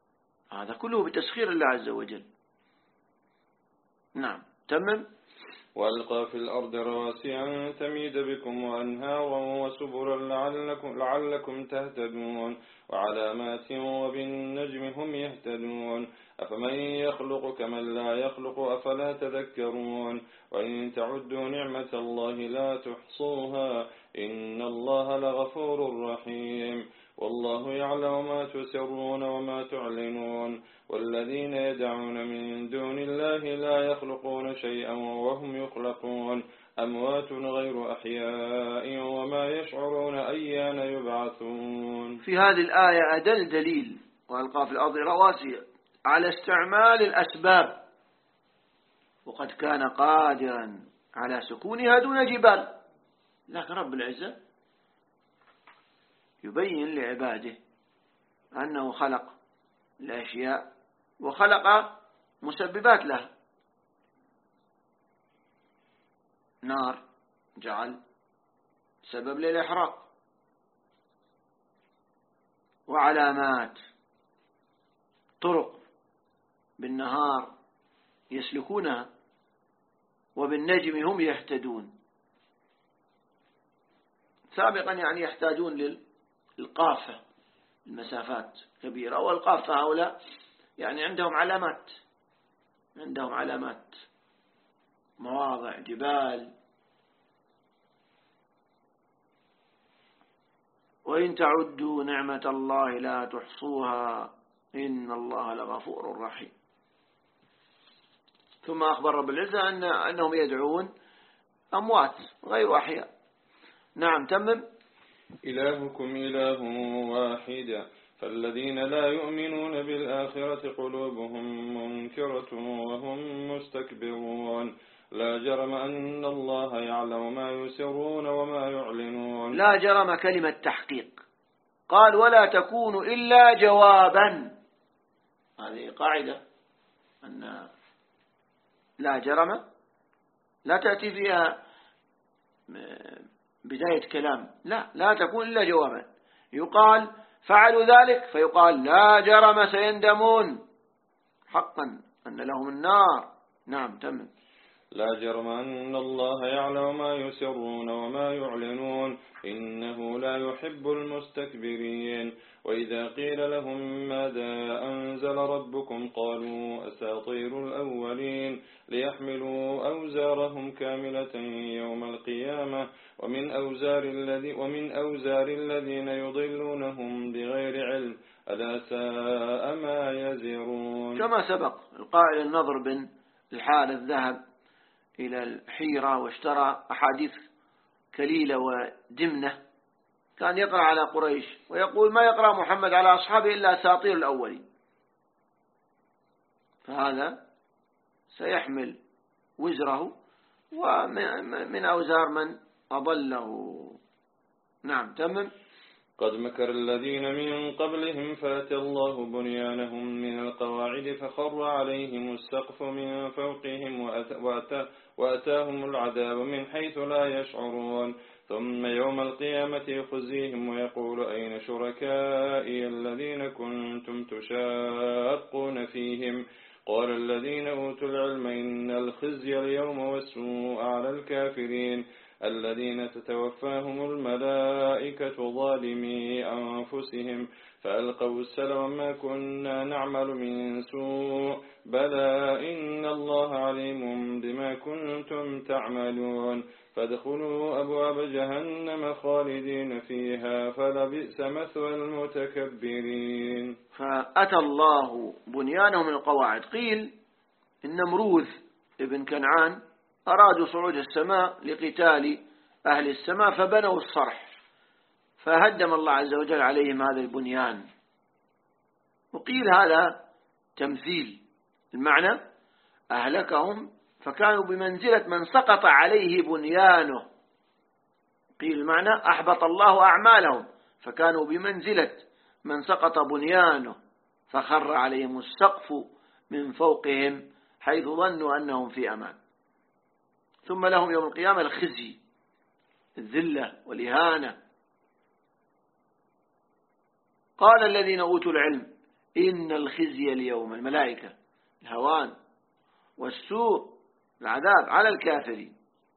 هذا كله بتسخير الله عز وجل. نعم تمم. وألقى في الأرض رواسي أن تميد بكم وأنهارا وسبلا لعلكم, لعلكم تهتدون وعلامات وبالنجم هم يهتدون أفمن يخلق كمن لا يخلق أفلا تذكرون وإن تعدوا نعمة الله لا تحصوها إن الله لغفور رحيم والله يعلم ما تسرون وما تعلنون والذين يدعون من دون الله لا يخلقون شيئا وهم يخلقون أموات غير أحياء وما يشعرون أيان يبعثون. في هذه الآية أدل دليل وألقى في الأرض رواسي على استعمال الأسباب وقد كان قادرا على سكونها دون جبال، لكن رب العزة يبين لعباده أنه خلق الأشياء وخلق مسببات لها. نار جعل سبب للإحراق، وعلامات طرق بالنهار يسلكونها، وبالنجم هم يهتدون. سابقا يعني يحتاجون للقافة المسافات كبيرة، والقافة هؤلاء يعني عندهم علامات عندهم علامات مواضع جبال. وإن تعدوا نعمة الله لا تحصوها إن الله لغفور رحيم. ثم أخبر رب العزة أن أنهم يدعون أموات غير أحياء. نعم تمم. إلهكم إله واحد فالذين لا يؤمنون بالآخرة قلوبهم منكرة وهم مستكبرون لا جرم أن الله يعلم ما يسرون وما يعلنون. لا جرم كلمة تحقيق، قال ولا تكون إلا جوابا. هذه قاعدة أن لا جرم لا تأتي فيها بداية كلام، لا لا تكون إلا جوابا. يقال فعلوا ذلك فيقال لا جرم سيندمون حقا أن لهم النار. نعم تمام. لا جرم أن الله يعلم ما يسرون وما يعلنون إنه لا يحب المستكبرين. وإذا قيل لهم ماذا أنزل ربكم قالوا أساطير الأولين ليحملوا أوزارهم كاملة يوم القيامة ومن أوزار, الذي ومن أوزار الذين يضلونهم بغير علم ألا ساء ما يزرون. كما سبق القائل النضر بن الحارث ذهب إلى الحيرة واشترى أحاديث كليلة ودمنة، كان يقرأ على قريش ويقول ما يقرأ محمد على أصحابه إلا أساطير الأولين، فهذا سيحمل وزره ومن أوزار من أضله. نعم تمام. قد مكر الذين من قبلهم فأتى الله بنيانهم من القواعد فخر عليهم السقف من فوقهم وأتى وأتاهم العذاب من حيث لا يشعرون ثم يوم القيامة يخزيهم ويقول أين شركائي الذين كنتم تشاقون فيهم قال الذين أوتوا العلم إن الخزي اليوم والسوء على الكافرين الذين تتوفاهم الملائكة ظالمي أنفسهم فألقوا السلم ما كنا نعمل من سوء بلى إن الله عليم بما كنتم تعملون فادخلوا أبواب جهنم خالدين فيها فلبئس مثوى المتكبرين. فأتى الله بنيانهم من القواعد. قيل إن نمروذ ابن كنعان أرادوا صعود السماء لقتال أهل السماء فبنوا الصرح فهدم الله عز وجل عليهم هذا البنيان. وقيل هذا تمثيل، المعنى أهلكهم فكانوا بمنزلة من سقط عليه بنيانه. قيل المعنى أحبط الله أعمالهم فكانوا بمنزلة من سقط بنيانه فخر عليهم السقف من فوقهم حيث ظنوا أنهم في أمان. ثم لهم يوم القيامة الخزي، الذلة والإهانة. قال الذين أوتوا العلم إن الخزي اليوم، الملائكة، الهوان والسوء العذاب على الكافرين.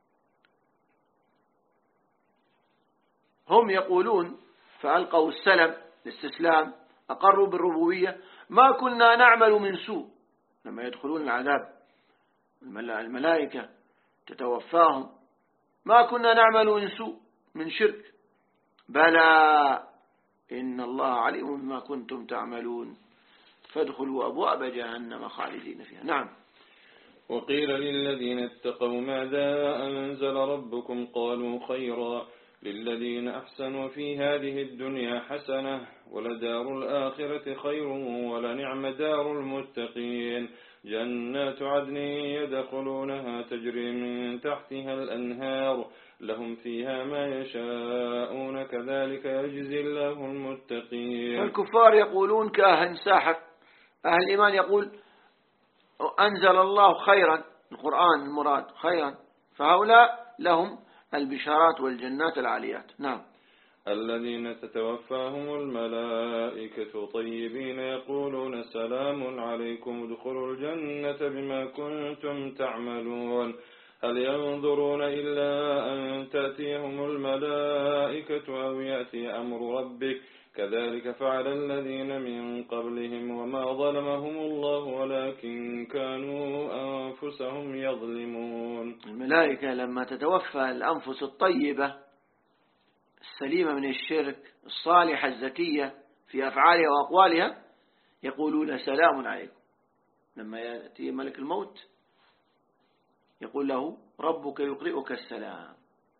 هم يقولون فألقوا السلم الاستسلام، أقروا بالربوبية، ما كنا نعمل من سوء. لما يدخلون العذاب الملائكة تتوفاهم، ما كنا نعمل من سوء من شرك، بلى إن الله عليم بما كنتم تعملون فادخلوا أبواب جهنم خالدين فيها. نعم. وقيل للذين اتقوا ماذا أنزل ربكم قالوا خيرا للذين أحسنوا في هذه الدنيا حسنة ولدار الآخرة خير ولنعم دار المتقين جنات عدن يدخلونها تجري من تحتها الأنهار لهم فيها ما يشاءون كذلك يجزي الله المتقين. الكفار يقولون كاهن ساحر، أهل الإيمان يقول أنزل الله خيرا، القرآن المراد خيرا، فهؤلاء لهم البشارات والجنات العاليات. نعم. الذين تتوفاهم الملائكة طيبين يقولون سلام عليكم ادخلوا الجنة بما كنتم تعملون هل ينظرون إلا أن تأتيهم الملائكة أو يأتي أمر ربك كذلك فعل الذين من قبلهم وما ظلمهم الله ولكن كانوا أنفسهم يظلمون. الملائكة لما تتوفى الأنفس الطيبة السليمة من الشرك الصالحة الزكية في أفعالها وأقوالها يقولون سلام عليكم. لما يأتي ملك الموت يقول له ربك يقرئك السلام،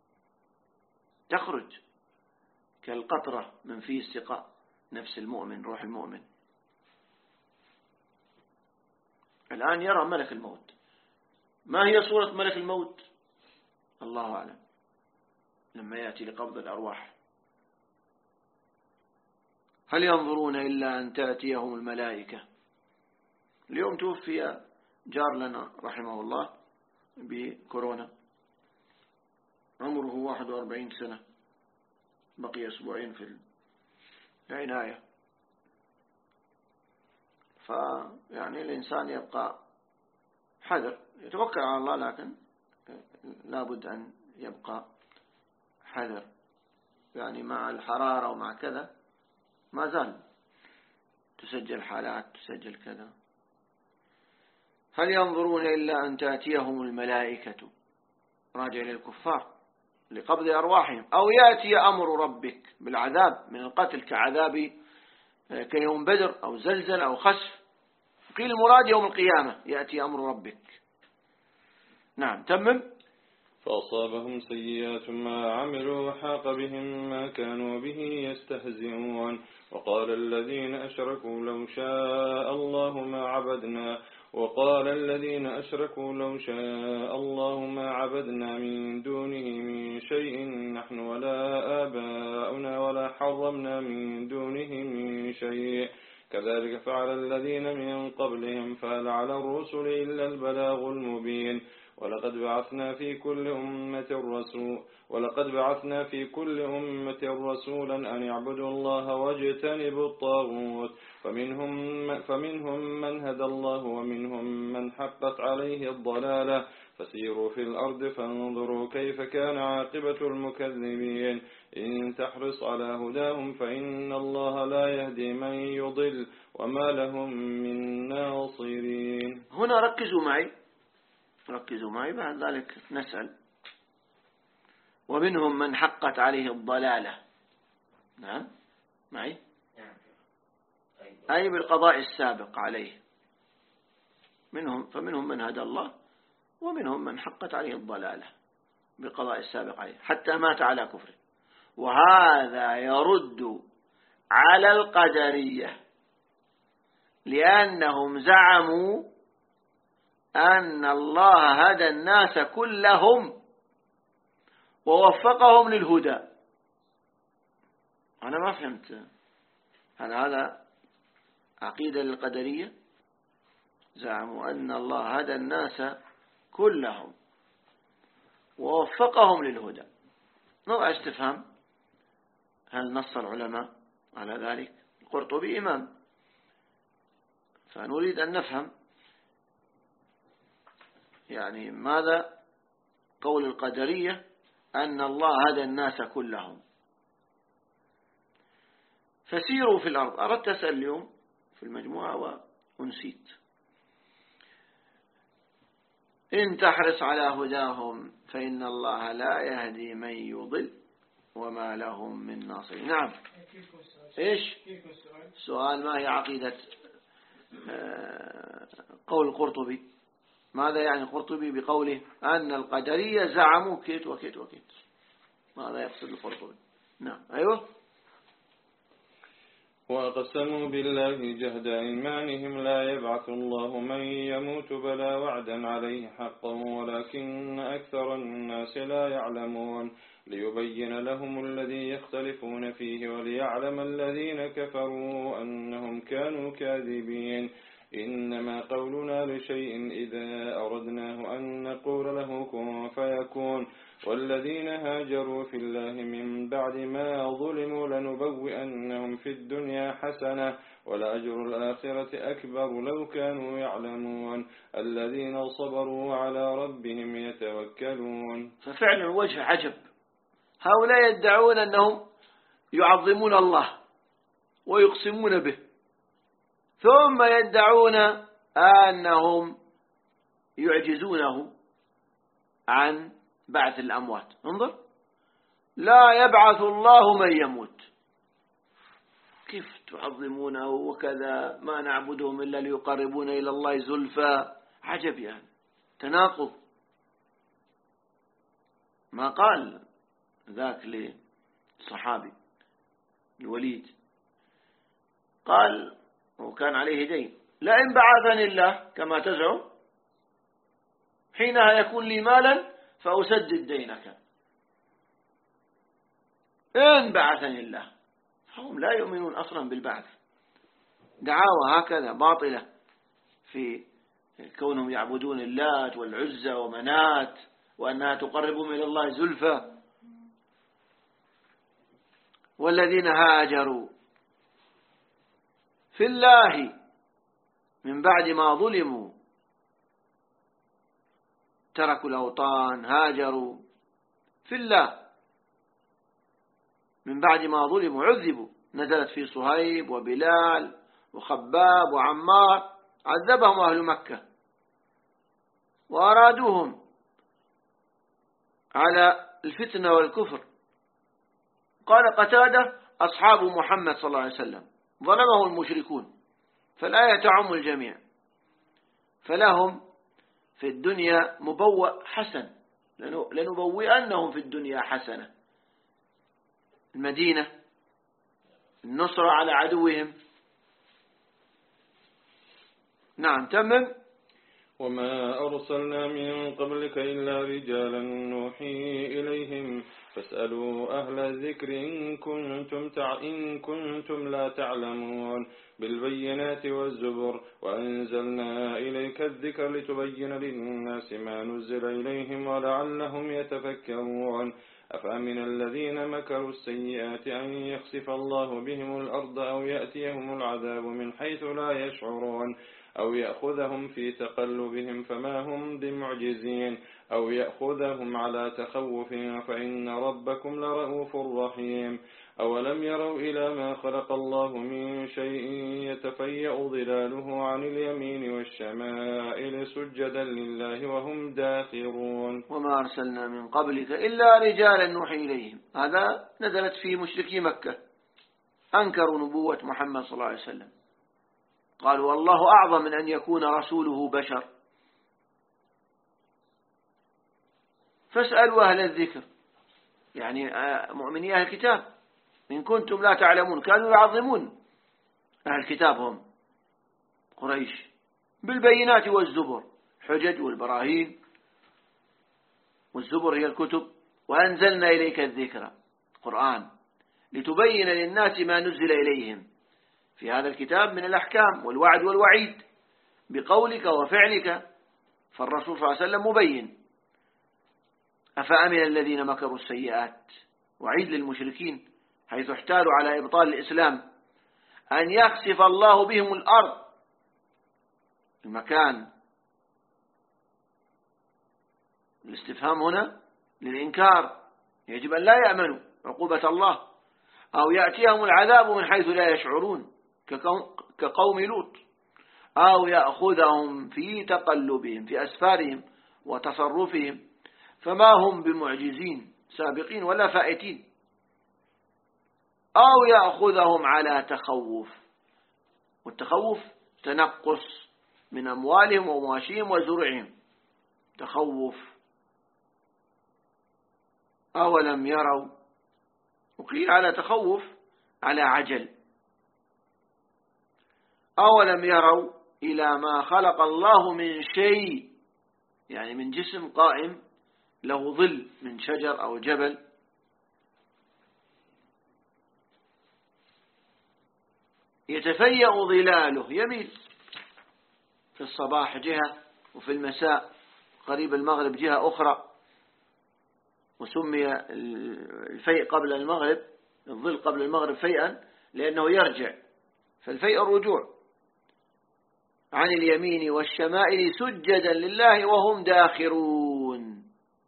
تخرج كالقطرة من فيه السقاء نفس المؤمن روح المؤمن. الآن يرى ملك الموت، ما هي صورة ملك الموت الله أعلم لما يأتي لقبض الأرواح. هل ينظرون إلا أن تأتيهم الملائكة. اليوم توفي جار لنا رحمه الله بكورونا عمره واحد وأربعين سنة، بقي أسبوعين في العناية. فيعني الإنسان يبقى حذر، يتوكل على الله لكن لابد أن يبقى حذر، يعني مع الحرارة ومع كذا ما زال تسجل حالات تسجل كذا. هل ينظرون إلا أن تأتيهم الملائكة راجع للكفار لقبض أرواحهم أو يأتي أمر ربك بالعذاب من القتل كعذاب كيوم بدر أو زلزل أو خسف. قيل المراد يوم القيامة يأتي أمر ربك. نعم. تمم. فأصابهم سيئات ما عملوا وحاق بهم ما كانوا به يستهزئون وقال الذين أشركوا لو شاء الله ما عبدنا وقال الذين أشركوا لو شاء الله ما عبدنا من دونه من شيء نحن ولا آباؤنا ولا حرمنا من دونه من شيء كذلك فعل الذين من قبلهم فهل على الرسل إلا البلاغ المبين ولقد بعثنا في كل أمة رسول ولقد بعثنا في كل أمة رسولا أن يعبدوا الله واجتنبوا الطاغوت فمنهم فمنهم من هدى الله ومنهم من حقت عليه الضلالة فسيروا في الأرض فانظروا كيف كان عاقبة المكذبين إن تحرص على هداهم فإن الله لا يهدي من يضل وما لهم من ناصرين. هنا ركزوا معي ركزوا معي بعد ذلك نسأل. ومنهم من حقت عليه الضلالة. نعم معي أي بالقضاء السابق عليه. منهم فمنهم من هدى الله ومنهم من حقت عليه الضلالة بالقضاء السابق عليه حتى مات على كفره. وهذا يرد على القدرية لأنهم زعموا أن الله هدى الناس كلهم ووفقهم للهدى. أنا ما فهمت، هل هذا عقيدة للقدرية؟ زعموا أن الله هدى الناس كلهم ووفقهم للهدى. نوع استفهام، هل نص العلماء على ذلك؟ القرطبي إمام، فنريد أن نفهم يعني ماذا قول القدرية أن الله هدى الناس كلهم. فسيروا في الأرض. أردت أسأل اليوم في المجموعة ونسيت. إن تحرص على هداهم فإن الله لا يهدي من يضل وما لهم من ناصر. نعم. إيش السؤال؟ ما هي عقيدة قول القرطبي؟ ماذا يعني القرطبي بقوله أن القدرية زعموا كيت وكيت وكيت؟ ماذا يقصد القرطبي؟ نعم. أيوه. وأقسموا بالله جهد أيمانهم لا يبعث الله من يموت بلى وعدا عليه حقا ولكن أكثر الناس لا يعلمون ليبين لهم الذي يختلفون فيه وليعلم الذين كفروا أنهم كانوا كاذبين. إنما قولنا لشيء إذا أردناه أن نقول له كن فيكون. والذين هاجروا في الله من بعد ما ظلموا لنبوئنهم في الدنيا حسنة ولأجر الآخرة أكبر لو كانوا يعلمون الذين صبروا على ربهم يتوكلون. ففعلا وجه عجب. هؤلاء يدعون أنهم يعظمون الله ويقسمون به، ثم يدعون أنهم يعجزونه عن بعث الأموات. انظر، لا يبعث الله من يموت. كيف تعظمونه وكذا؟ ما نعبدهم إلا ليقربون إلى الله زلفى. عجب يعني، تناقض. ما قال ذاك للصحابي الوليد، قال وكان عليه دين: لئن بعثني الله كما تزعم حينها يكون لي مالا فأسدد دينك. إن بعثني الله. هم لا يؤمنون أصلا بالبعث. دعاوى هكذا باطلة في كونهم يعبدون اللات والعزى ومنات وأنها تقربهم إلى الله زلفى. والذين هاجروا في الله من بعد ما ظلموا تركوا الأوطان، هاجروا في الله من بعد ما ظلموا عذبوا. نزلت في صهيب وبلال وخباب وعمار، عذبهم أهل مكة وأرادوهم على الفتنة والكفر. قال قتادة: أصحاب محمد صلى الله عليه وسلم ظلمه المشركون. فالآية تعم الجميع. فلهم في الدنيا مبوأ حسن، لنبوئنهم في الدنيا حسنة. المدينة، النصرة على عدوهم. نعم تمم. وما أرسلنا من قبلك إلا رجالا نوحي إليهم فاسألوا أهل الذكر إن كنتم, تع... إن كنتم لا تعلمون بالبينات والزبر وأنزلنا إليك الذكر لتبين للناس ما نزل إليهم ولعلهم يتفكرون. أفأمن الذين مكروا السيئات أن يخسف الله بهم الأرض أو يأتيهم العذاب من حيث لا يشعرون أو يأخذهم في تقلبهم فما هم بمعجزين أو يأخذهم على تخوف فإن ربكم لرؤوف رحيم. أولم يروا إلى ما خلق الله من شيء يتفيأ ظلاله عن اليمين والشمائل سجدا لله وهم داخرون. وما أرسلنا من قبلك إلا رجالا نوحي إليهم. هذا نزلت في مشركي مكة، أنكروا نبوة محمد صلى الله عليه وسلم، قالوا والله أعظم من أن يكون رسوله بشر. فاسألوا أهل الذكر، يعني مؤمني أهل الكتاب، إن كنتم لا تعلمون. كانوا يعظمون أهل الكتاب هم قريش بالبينات والزبر، حجج والبراهين، والزبر هي الكتب. وأنزلنا إليك الذكر قرآن لتبين للناس ما نزل إليهم في هذا الكتاب من الأحكام والوعد والوعيد بقولك وفعلك. فالرسول صلى الله عليه وسلم مبين. أفأمن الذين مكروا السيئات، وعيد للمشركين حيث احتالوا على إبطال الإسلام، أن يخسف الله بهم الأرض، المكان الاستفهام هنا للإنكار، يجب أن لا يأمنوا عقوبة الله، أو يأتيهم العذاب من حيث لا يشعرون كقوم لوط، أو يأخذهم في تقلبهم في أسفارهم وتصرفهم فما هم بمعجزين سابقين ولا فائتين، أو يأخذهم على تخوف، والتخوف تنقص من أموالهم ومواشيهم وزرعهم، تخوف. أولم يروا، وقيل على تخوف على عجل. أولم يروا إلى ما خلق الله من شيء، يعني من جسم قائم له ظل من شجر أو جبل، يتفيأ ظلاله، يميل في الصباح جهة وفي المساء قريب المغرب جهة أخرى، وسمي الفيء قبل المغرب، الظل قبل المغرب فيئا لأنه يرجع، فالفيء الرجوع، عن اليمين والشمائل سجدا لله وهم داخرون.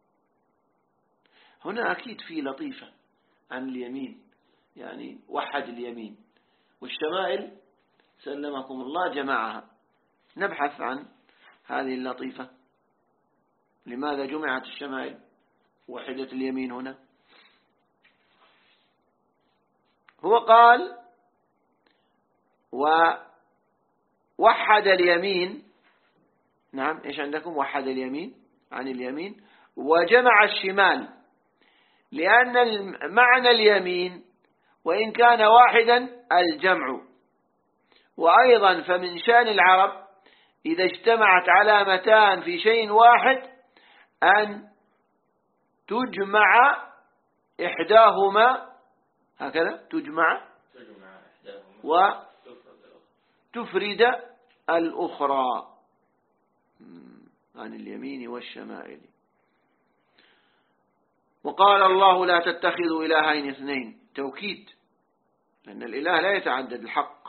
هنا أكيد في لطيفة عن اليمين، يعني وحد اليمين، والشمائل سلمكم الله جمعها. نبحث عن هذه اللطيفة، لماذا جمعت الشمائل وحدة اليمين هنا؟ هو قال ووحد اليمين، نعم إيش عندكم؟ وحد اليمين عن اليمين، وجمع الشمال، لأن معنى اليمين وإن كان واحدا الجمع، وأيضا فمن شأن العرب إذا اجتمعت علامتان في شيء واحد أن تجمع إحداهما، هكذا تجمع وتفرد الأخرى، عن اليمين والشمائل. وقال الله لا تتخذوا إلهين اثنين، توكيد، لأن الإله لا يتعدد الحق.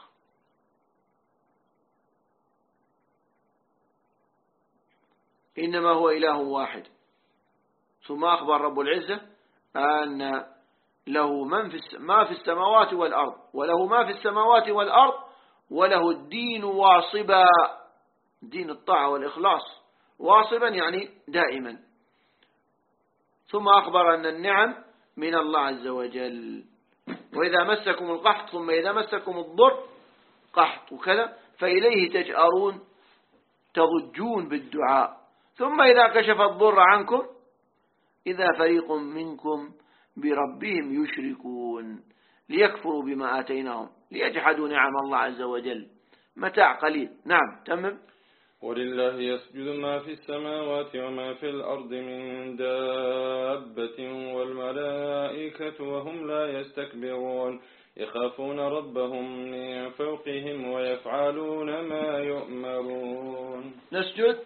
إنما هو إله واحد. ثم أخبر رب العزة أن له من في ما في السماوات والأرض، وله ما في السماوات والأرض، وله الدين واصبا، دين الطاعة والإخلاص، واصبا يعني دائما. ثم أخبر أن النعم من الله عز وجل، وإذا مسكم القحط، ثم إذا مسكم الضر قحط وكذا فإليه تجأرون تضجون بالدعاء، ثم إذا كشف الضر عنكم إذا فريق منكم بربهم يشركون ليكفروا بما آتيناهم ليجحدوا نعم الله عز وجل، متاع قليل. نعم تمم. ولله يسجد ما في السماوات وما في الأرض من دابة والملائكة وهم لا يستكبرون يخافون ربهم من فوقهم ويفعلون ما يؤمرون. نسجد.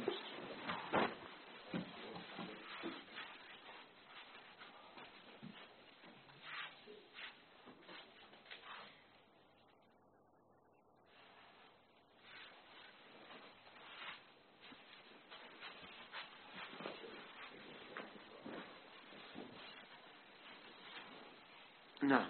نعم.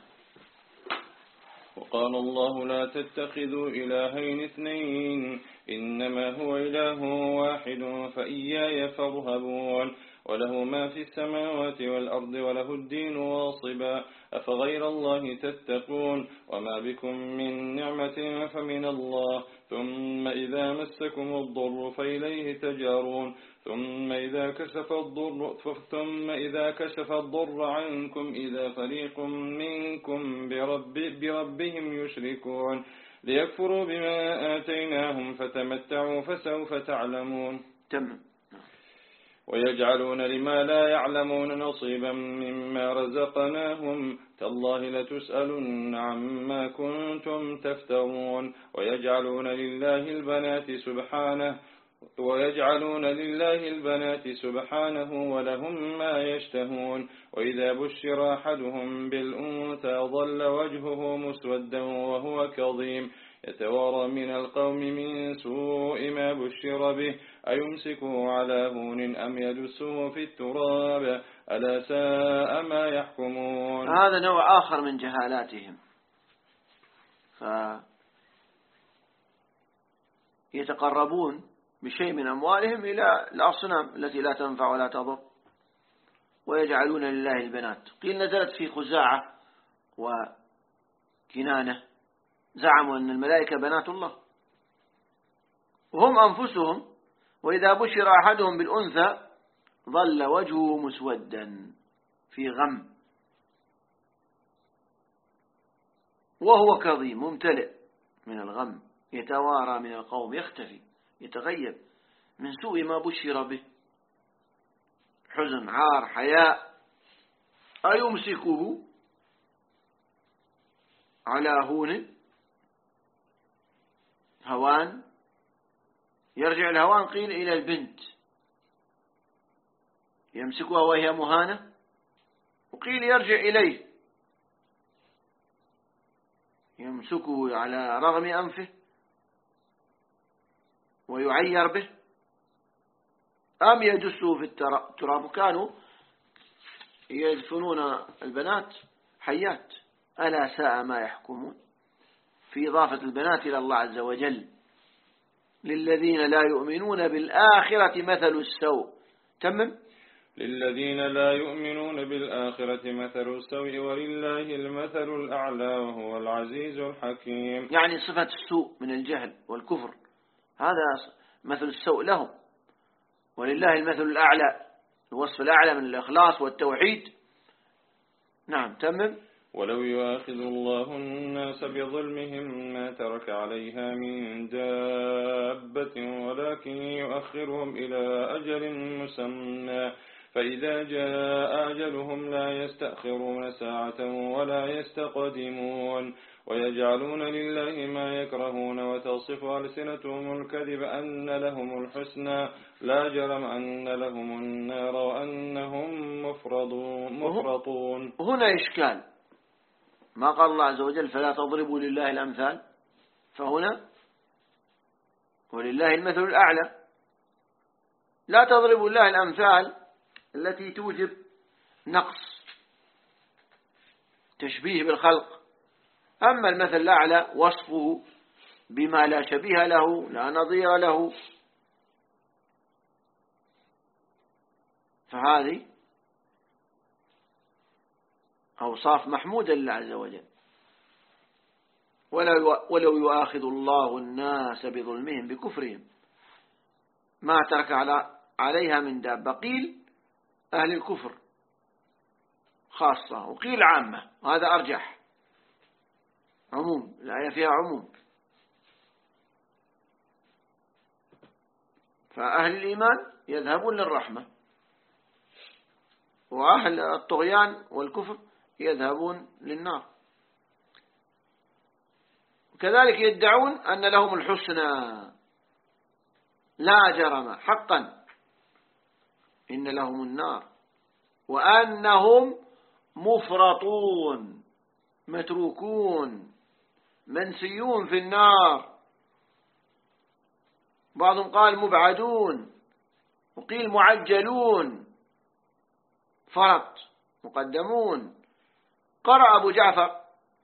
وقال الله لا تتخذوا إلهين اثنين إنما هو إله واحد فإياي فارهبون وله ما في السماوات والأرض وله الدين واصبا أفغير الله تتقون وما بكم من نعمة فمن الله ثم إذا مسكم الضر فإليه تجارون ثم إذا كشف الضر ثم إذا كشف الضر عنكم إذا فريق منكم برب بربهم يشركون ليكفروا بما آتيناهم فتمتعوا فسوف تعلمون. تمام. ويجعلون لما لا يعلمون نصيبا مما رزقناهم تالله لتسألن عما كنتم تفترون ويجعلون لله البنات سبحانه ويجعلون لله البنات سبحانه ولهم ما يشتهون وإذا بشر أحدهم بالأنثى ظل وجهه مسودا وهو كظيم يتوارى من القوم من سوء ما بشر به أيمسكه على هون أم يدسه في التراب ألا ساء ما يحكمون. هذا نوع آخر من جهالاتهم، فيتقربون بشيء من أموالهم إلى الأصنام التي لا تنفع ولا تضر، ويجعلون لله البنات. قيل نزلت في خزاعة وكنانة، زعموا أن الملائكة بنات الله، وهم أنفسهم وإذا بشر أحدهم بالأنثى ظل وجهه مسودا في غم وهو كظيم ممتلئ من الغم، يتوارى من القوم، يختفي يتغيب من سوء ما بشر به، حزن عار حياء. أيمسكه على هون، هوان، يرجع الهوان قيل إلى البنت، يمسكها وهي مهانة، وقيل يرجع إليه يمسكه على رغم أنفه ويعير به، أم يدسه في التراب. كانوا يدفنون البنات حيات. ألا ساء ما يحكمون، في إضافة البنات إلى الله عز وجل. للذين لا يؤمنون بالآخرة مثل السوء. تمم. للذين لا يؤمنون بالآخرة مثل السوء ولله المثل الأعلى وهو العزيز الحكيم. يعني صفة السوء من الجهل والكفر، هذا مثل السوء لهم، ولله المثل الأعلى، الوصف الأعلى من الإخلاص والتوحيد. نعم. تمم. ولو يؤاخذ الله الناس بظلمهم ما ترك عليها من دابة ولكن يؤخرهم إلى أجل مسمى فإذا جاء أجلهم لا يستأخرون ساعة ولا يستقدمون ويجعلون لله ما يكرهون وتصف ألسنتهم الكذب أن لهم الحسنى لا جرم أن لهم النار وأنهم مفرطون. هنا إشكال، ما قال الله عز وجل فلا تضربوا لله الأمثال، فهنا ولله المثل الأعلى. لا تضربوا لله الأمثال التي توجب نقص تشبيه بالخلق، أما المثل الأعلى وصفه بما لا شبيه له لا نظير له، فهذه أوصاف محمودة لله عز وجل. ولو يؤاخذ الله الناس بظلمهم بكفرهم ما ترك على عليها من دابة. قيل أهل الكفر خاصة وقيل عامة، وهذا أرجح، عموم، الآية فيها عموم. فأهل الإيمان يذهبون للرحمة، وأهل الطغيان والكفر يذهبون للنار. كذلك يدعون أن لهم الحسنى، لا جرم حقا إن لهم النار وأنهم مفرطون متروكون منسيون في النار. بعضهم قال مبعدون، وقيل معجلون، فرط مقدمون. قرأ أبو جعفر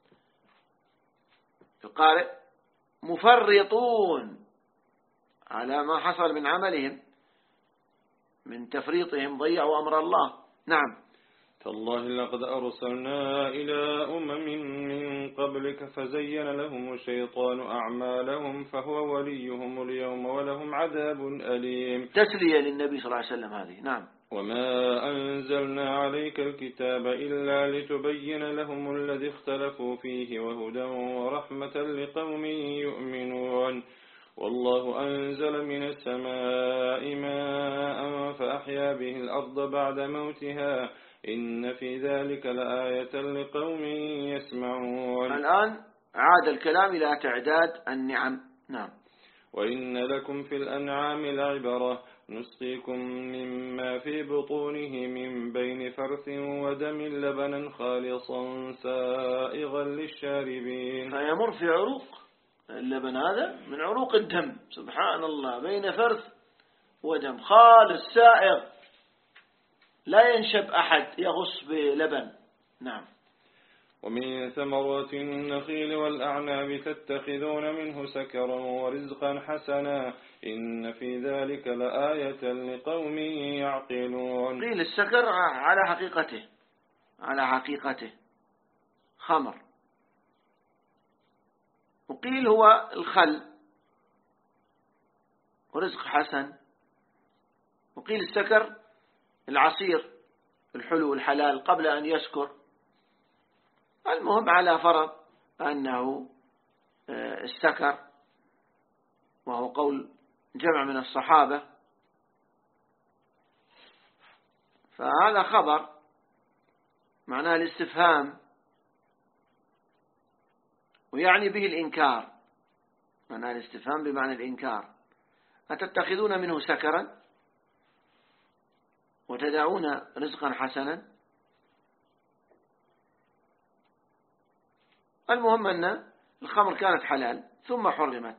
القارئ مفرطون على ما حصل من عملهم من تفريطهم، ضيعوا أمر الله. نعم. تالله لقد أرسلنا إلى أمم من قبلك فزين لهم الشيطان أعمالهم فهو وليهم اليوم ولهم عذاب أليم. تسلية للنبي صلى الله عليه وسلم هذه. نعم. وما أنزلنا عليك الكتاب إلا لتبين لهم الذي اختلفوا فيه وهدى ورحمة لقوم يؤمنون. والله أنزل من السماء ماء فأحيا به الأرض بعد موتها إن في ذلك لآية لقوم يسمعون. الآن عاد الكلام إلى تعداد النعم. نعم. وإن لكم في الأنعام لعبرة نسقيكم مما في بطونه من بين فرث ودم لبنا خالصا سائغا للشاربين. فيمر في عروق اللبن هذا من عروق الدم، سبحان الله، بين فرث ودم خالص سائغ لا ينشب أحد يغص بلبن. نعم. ومن ثمرات النخيل والأعناب تتخذون منه سكرا ورزقا حسنا إن في ذلك لآية لقوم يعقلون. قيل السكر على حقيقته على حقيقته خمر، وقيل هو الخل ورزق حسن، وقيل السكر العصير الحلو الحلال قبل أن يسكر. المهم على فرض أنه السكر، وهو قول جمع من الصحابة، فهذا خبر معناه الاستفهام، ويعني به الإنكار، معناه الاستفهام بمعنى الإنكار. أتتخذون منه سكرا وتدعون رزقا حسنا؟ المهم أن الخمر كانت حلال ثم حرمت،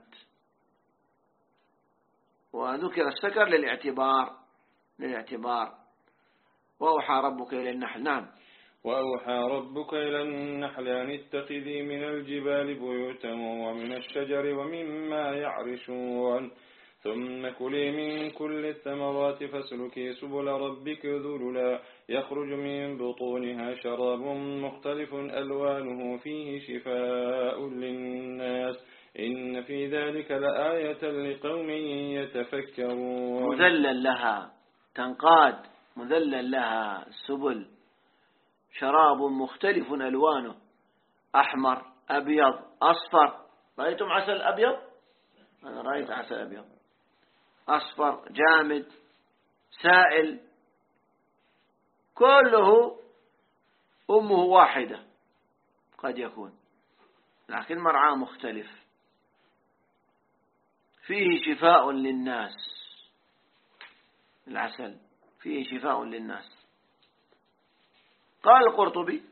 وذكر السكر للاعتبار للاعتبار وأوحى ربك إلى النحل. نعم. وأوحى ربك إلى النحل أن اتخذي من الجبال بيوتا ومن الشجر ومما يعرشون ثم كلي من كل الثمرات فاسلكي سبل ربك ذللا يخرج من بطونها شراب مختلف ألوانه فيه شفاء للناس إن في ذلك لآية لقوم يتفكرون. مذلل لها، تنقاد مذلل لها سبل، شراب مختلف ألوانه، أحمر أبيض أصفر. رأيتم عسل أبيض؟ أنا رأيت عسل أبيض، أصفر جامد سائل، كله أمه واحدة قد يكون، لكن مرعاه مختلف، فيه شفاء للناس. العسل فيه شفاء للناس. قال القرطبي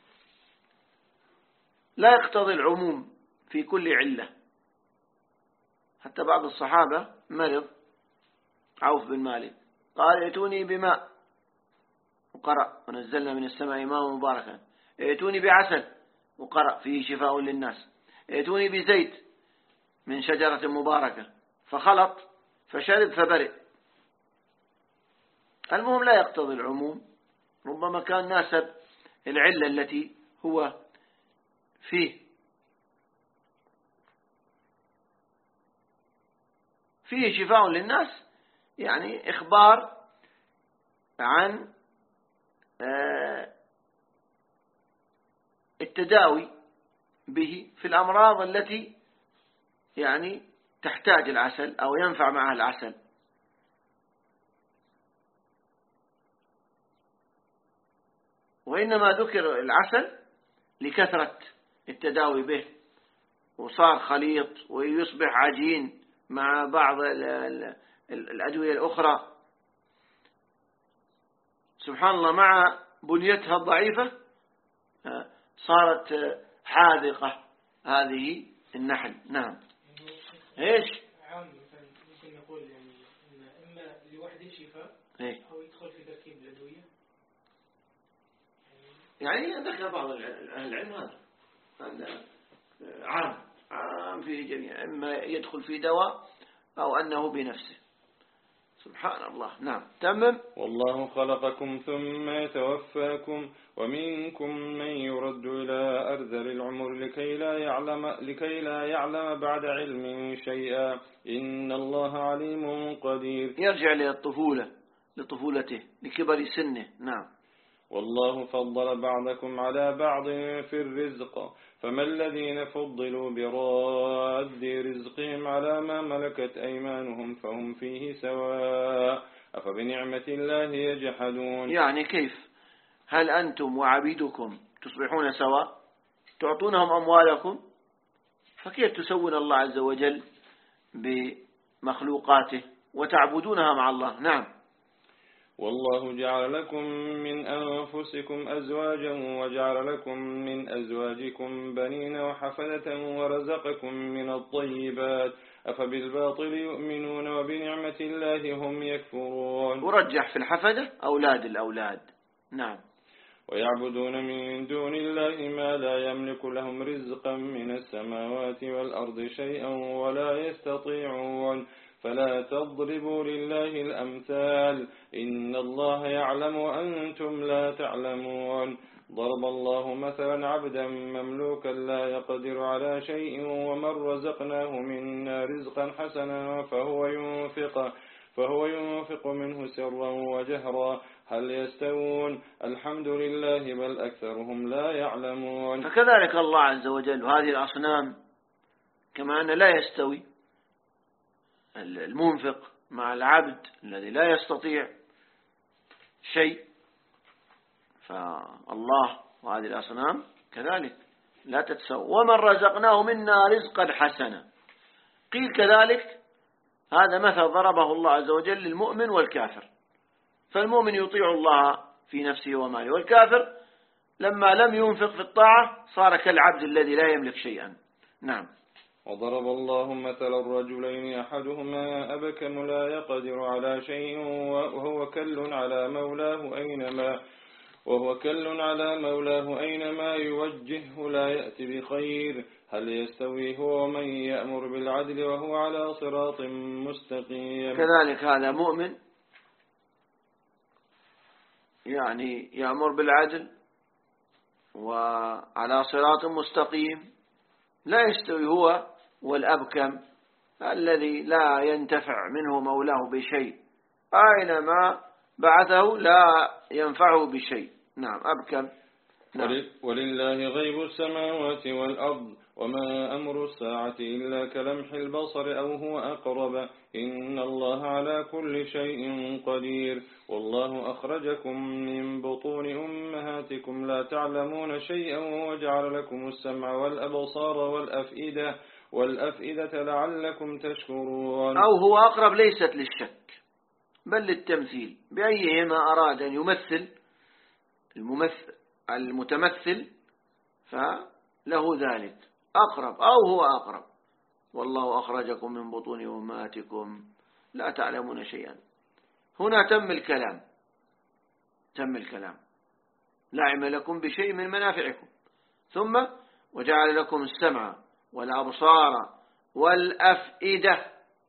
لا يقتضي العموم في كل علة. حتى بعض الصحابة مرض، عوف بن مالك، قال ائتوني بماء، وقرأ ونزلنا من السماء ماء مباركا. ائتوني بعسل، وقرأ فيه شفاء للناس. ائتوني بزيت من شجرة مباركة، فخلط فشرب فبرئ. المهم لا يقتضي العموم، ربما كان ناسب العلة التي هو فيه. فيه شفاء للناس يعني إخبار عن التداوي به في الأمراض التي يعني تحتاج العسل أو ينفع معها العسل. وإنما ذكر العسل لكثرة التداوي به، وصار خليط ويصبح عجين مع بعض الأدوية الأخرى. سبحان الله، مع بنيتها الضعيفة صارت حاذقة هذه النحل. نعم. ايش؟ عام ممكن نقول يعني إن إما لوحده شفاء إيه؟ أو يدخل في تركيب الأدوية. يعني ذكر بعض أهل العلم هذا هذا عام عام في جميع، إما يدخل في دواء أو أنه بنفسه. سبحان الله. نعم. تمام. والله خلقكم ثم يتوفاكم ومنكم من يرد إلى أرذل العمر لكي لا يعلم لكي لا يعلم بعد علم شيئا إن الله عليم قدير. يرجع للطفولة لطفولته لكبر سنه. نعم. والله فضل بعضكم على بعض في الرزق فما الذين فضلوا براد رزقهم على ما ملكت أيمانهم فهم فيه سواء أفبنعمة الله يجحدون. يعني كيف؟ هل أنتم وعبيدكم تصبحون سواء؟ تعطونهم أموالكم، فكيف تسوون الله عز وجل بمخلوقاته وتعبدونها مع الله؟ نعم. والله جعل لكم من أنفسكم أزواجا وجعل لكم من أزواجكم بنين وحفدة ورزقكم من الطيبات أفبالباطل يؤمنون وبنعمة الله هم يكفرون. ورجح في الحفدة أولاد الأولاد. نعم. ويعبدون من دون الله ما لا يملك لهم رزقا من السماوات والأرض شيئا ولا يستطيعون فلا تضربوا لله الأمثال إن الله يعلم وأنتم لا تعلمون. ضرب الله مثلا عبدا مملوكا لا يقدر على شيء ومن رزقناه منا رزقا حسنا فهو ينفق فهو ينفق منه سرا وجهرا هل يستوون الحمد لله بل أكثرهم لا يعلمون. فكذلك الله عز وجل هذه الأصنام كما أن لا يستوي المنفق مع العبد الذي لا يستطيع شيء، فالله وهذه الأصنام كذلك لا تتسوى. ومن رزقناه منا رزقا حسنا قيل كذلك هذا مثل ضربه الله عز وجل للمؤمن والكافر، فالمؤمن يطيع الله في نفسه وماله، والكافر لما لم ينفق في الطاعة صار كالعبد الذي لا يملك شيئا. نعم. وضرب الله مثل الرجلين أحدهما أبكم لا يقدر على شيء وهو كل على مولاه أينما وهو كل على مولاه أينما يوجهه لا يأتي بخير هل يستوي هو من يأمر بالعدل وهو على صراط مستقيم. كذلك هذا مؤمن يعني يأمر بالعدل وعلى صراط مستقيم، لا يستوي هو والأبكم الذي لا ينتفع منه مولاه بشيء أينما بعثه لا ينفعه بشيء. نعم. أبكم. نعم. ولله غيب السماوات والأرض وما أمر الساعة إلا كلمح البصر أو هو أقرب إن الله على كل شيء قدير. والله أخرجكم من بطون أمهاتكم لا تعلمون شيئا وجعل لكم السمع والأبصار والأفئدة والأفئدة لعلكم تشكرون. أو هو أقرب ليست للشك بل للتمثيل، بأيهما أراد أن يمثل الممثل المتمثل فله ذلك أقرب أو هو أقرب. والله أخرجكم من بطون أمهاتكم لا تعلمون شيئا. هنا تم الكلام تم الكلام لا علم لكم بشيء من منافعكم، ثم وجعل لكم السمع والأبصار والأفئدة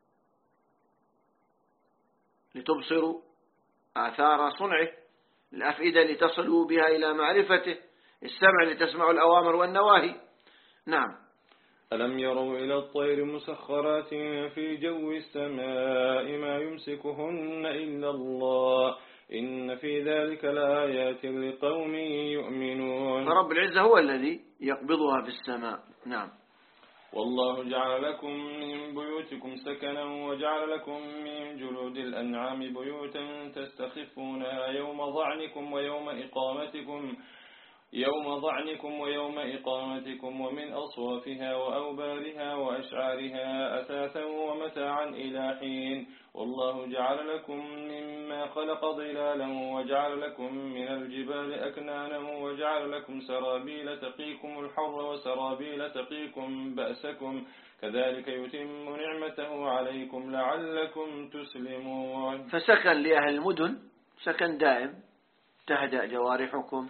لتبصروا آثار صنعه، الأفئدة لتصلوا بها إلى معرفته، السمع لتسمعوا الأوامر والنواهي. نعم. ألم يروا إلى الطير مسخرات في جو السماء ما يمسكهن إلا الله إن في ذلك لآيات لقوم يؤمنون. فرب العزة هو الذي يقبضها في السماء. نعم. والله جعل لكم من بيوتكم سكنا وجعل لكم من جلود الأنعام بيوتا تستخفونها يوم ضعنكم ويوم إقامتكم يوم ضعنكم ويوم إقامتكم ومن أصوافها وأوبارها وأشعارها أثاثا ومتاعا إلى حين. والله جعل لكم مما خلق ظلالا وجعل لكم من الجبال أكنانا وجعل لكم سرابيل تقيكم الحر وسرابيل تقيكم بأسكم كذلك يتم نعمته عليكم لعلكم تسلمون. فسكن لأهل المدن سكن دائم تهدأ جوارحكم،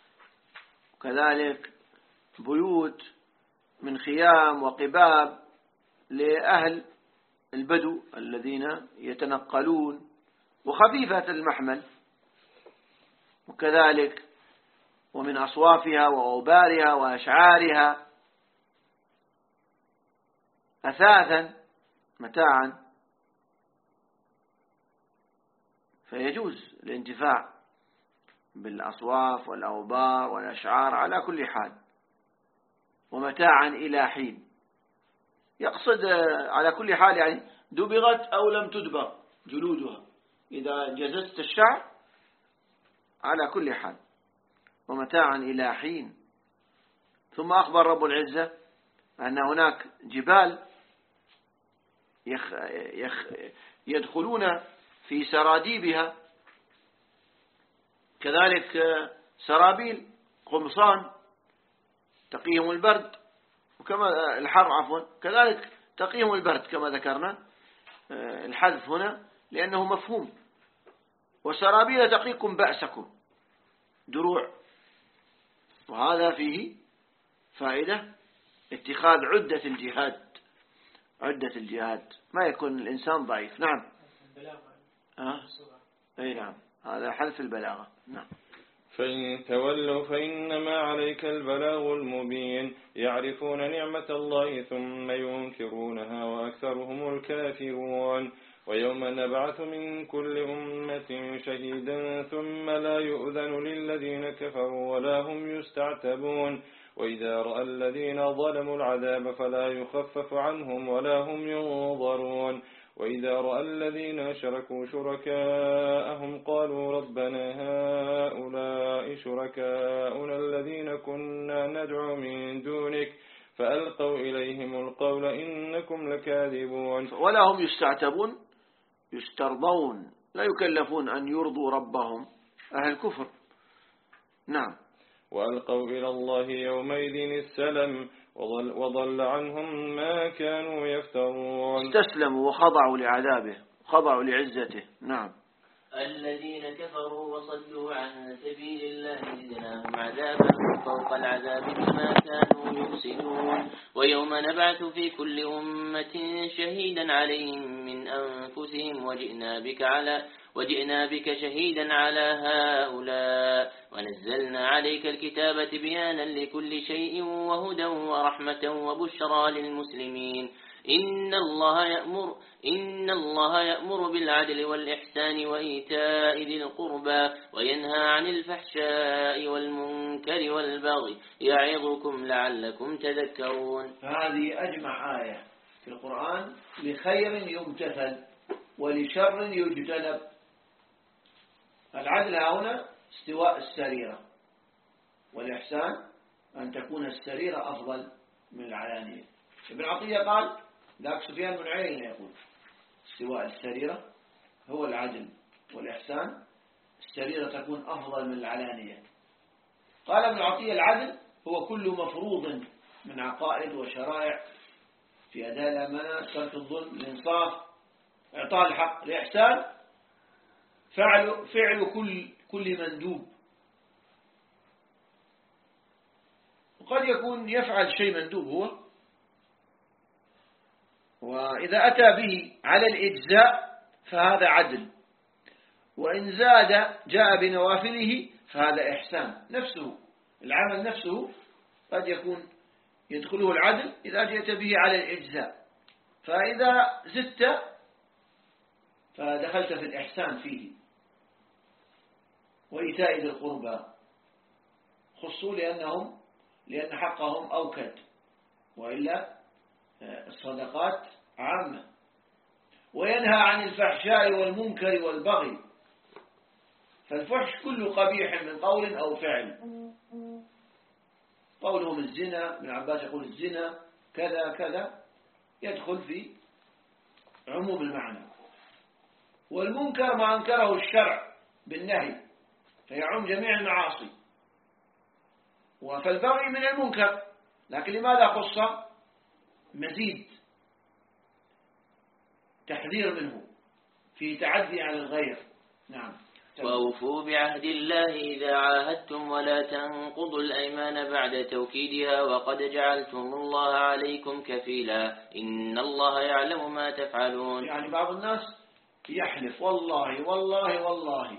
كذلك بيوت من خيام وقباب لأهل البدو الذين يتنقلون وخفيفة المحمل، وكذلك ومن أصوافها وأوبارها وأشعارها أثاثا متاعا، فيجوز الانتفاع بالأصواف والأوبار والأشعار على كل حال، ومتاعا إلى حين. يقصد على كل حال يعني دبغت أو لم تدبغ جلودها، إذا جززت الشعر على كل حال، ومتاعا إلى حين. ثم أخبر رب العزة أن هناك جبال يخ يخ يدخلون في سراديبها كذلك سرابيل قمصان تقيهم البرد، وكما الحر عفوا، كذلك تقيهم البرد كما ذكرنا. الحذف هنا لأنه مفهوم. وسرابيل تقيكم بأسكم، دروع. وهذا فيه فائدة اتخاذ عدة الجهاد، عدة الجهاد ما يكون الإنسان ضعيف. نعم. أه؟ أي نعم، هذا حذف البلاغة. نعم. فإن تولوا فإنما عليك البلاغ المبين، يعرفون نعمة الله ثم ينكرونها وأكثرهم الكافرون. ويوم نبعث من كل أمة شهيدا ثم لا يؤذن للذين كفروا ولا هم يستعتبون. وإذا رأى الذين ظلموا العذاب فلا يخفف عنهم ولا هم ينظرون. وإذا رأى الذين أشركوا شركاءهم قالوا ربنا هؤلاء شركاؤنا الذين كنا ندعو من دونك فألقوا إليهم القول إنكم لكاذبون. ولا هم يستعتبون، يسترضون، لا يكلفون أن يرضوا ربهم أهل الكفر. نعم. وألقوا إلى الله يومئذ السلم وضل, وضل عنهم ما كانوا يفترون. استسلموا وخضعوا لعذابه، خضعوا لعزته. نعم. الذين كفروا وصدوا عن سبيل الله زدناهم عذابا فوق العذاب بما كانوا يفسدون. ويوم نبعث في كل أمة شهيدا عليهم من أنفسهم وجئنا بك على وجئنا بك شهيدا على هؤلاء ونزلنا عليك الكتاب بيانا لكل شيء وهدى ورحمة وبشرى للمسلمين. إن الله يأمر إن الله يأمر بالعدل والإحسان وإيتاء ذي القربى وينهى عن الفحشاء والمنكر والبغي يعظكم لعلكم تذكرون. هذه أجمع آية في القرآن لخير يمتثل ولشر يجتنب. العدل هنا استواء السريرة، والإحسان أن تكون السريرة أفضل من العلانية. ابن عطية قال ذاك سفيان بن عيينة يقول استواء السريرة هو العدل، والإحسان السريرة تكون أفضل من العلانية. قال ابن عطية العدل هو كل مفروض من عقائد وشرائع في أداء الأمانة، ترك الظلم، الإنصاف، إعطاء الحق. الإحسان فعل فعل كل كل مندوب، وقد يكون يفعل شيء مندوب هو، وإذا أتى به على الإجزاء فهذا عدل، وإن زاد جاء بنوافله فهذا إحسان. نفسه العمل نفسه قد يكون يدخله العدل إذا جئت به على الإجزاء، فإذا زدت فدخلت في الإحسان فيه. وإيتاء ذي القربى خصوا لأنهم لأن حقهم أوكد، وإلا الصدقات عامة. وينهى عن الفحشاء والمنكر والبغي، فالفحش كل قبيح من قول أو فعل. قولهم الزنا، ابن عباس يقول الزنا كذا كذا، يدخل في عموم المعنى. والمنكر ما أنكره الشرع بالنهي فيعم جميع المعاصي. وفالبغي من المنكر، لكن لماذا خص؟ مزيد تحذير منه في تعدي على الغير. نعم. وأوفوا بعهد الله إذا عاهدتم ولا تنقضوا الأيمان بعد توكيدها وقد جعلتم الله عليكم كفيلا إن الله يعلم ما تفعلون. يعني بعض الناس يحلف والله والله والله،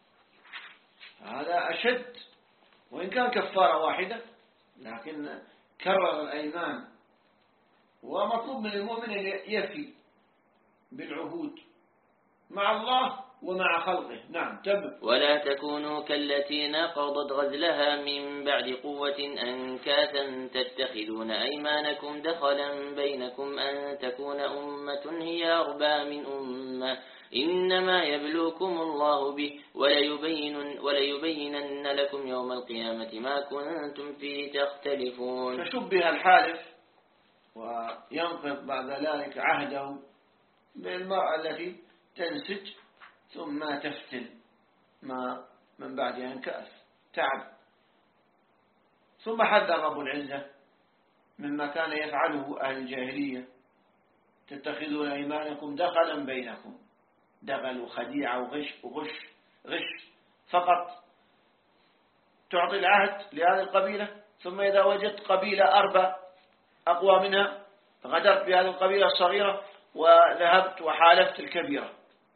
هذا أشد، وإن كان كفارة واحدة لكن كرر الأيمان. ومطلوب من المؤمن أن يفي بالعهود مع الله ومع خلقه. نعم. تبت. ولا تكونوا كالتي نقضت غزلها من بعد قوة أنكاثا تتخذون أيمانكم دخلا بينكم أن تكون أمة هي أربى من أمة إنما يبلوكم الله به وليبين وليبينن لكم يوم القيامة ما كنتم فيه تختلفون. فشبه الحالف وينقض بعد ذلك عهده بالمرأة التي تنسج ثم تفتل ما من بعد أن كأس تعب. ثم حذر رب العزة مما كان يفعله أهل الجاهلية: تتخذون أيمانكم دخلا بينكم. دخل وخديعة وغش وغش غش فقط. تعطي العهد لهذه القبيلة، ثم إذا وجدت قبيلة أربع أقوى منها غدرت بهذه القبيلة الصغيرة وذهبت وحالفت الكبيرة.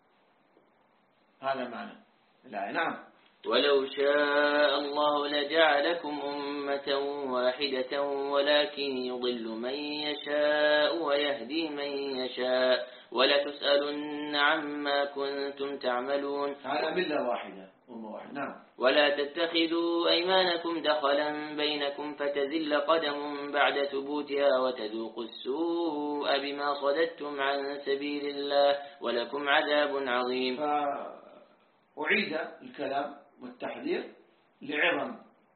هذا معنى لا. نعم. ولو شاء الله لجعلكم أمة واحدة ولكن يضل من يشاء ويهدي من يشاء ولتسألن عما كنتم تعملون. على ملة واحدة أمة واحدة. نعم. ولا تتخذوا أيمانكم دخلا بينكم فتزل قدم بعد ثبوتها وتذوقوا السوء بما صددتم عن سبيل الله ولكم عذاب عظيم. فأعيد الكلام والتحذير لعظم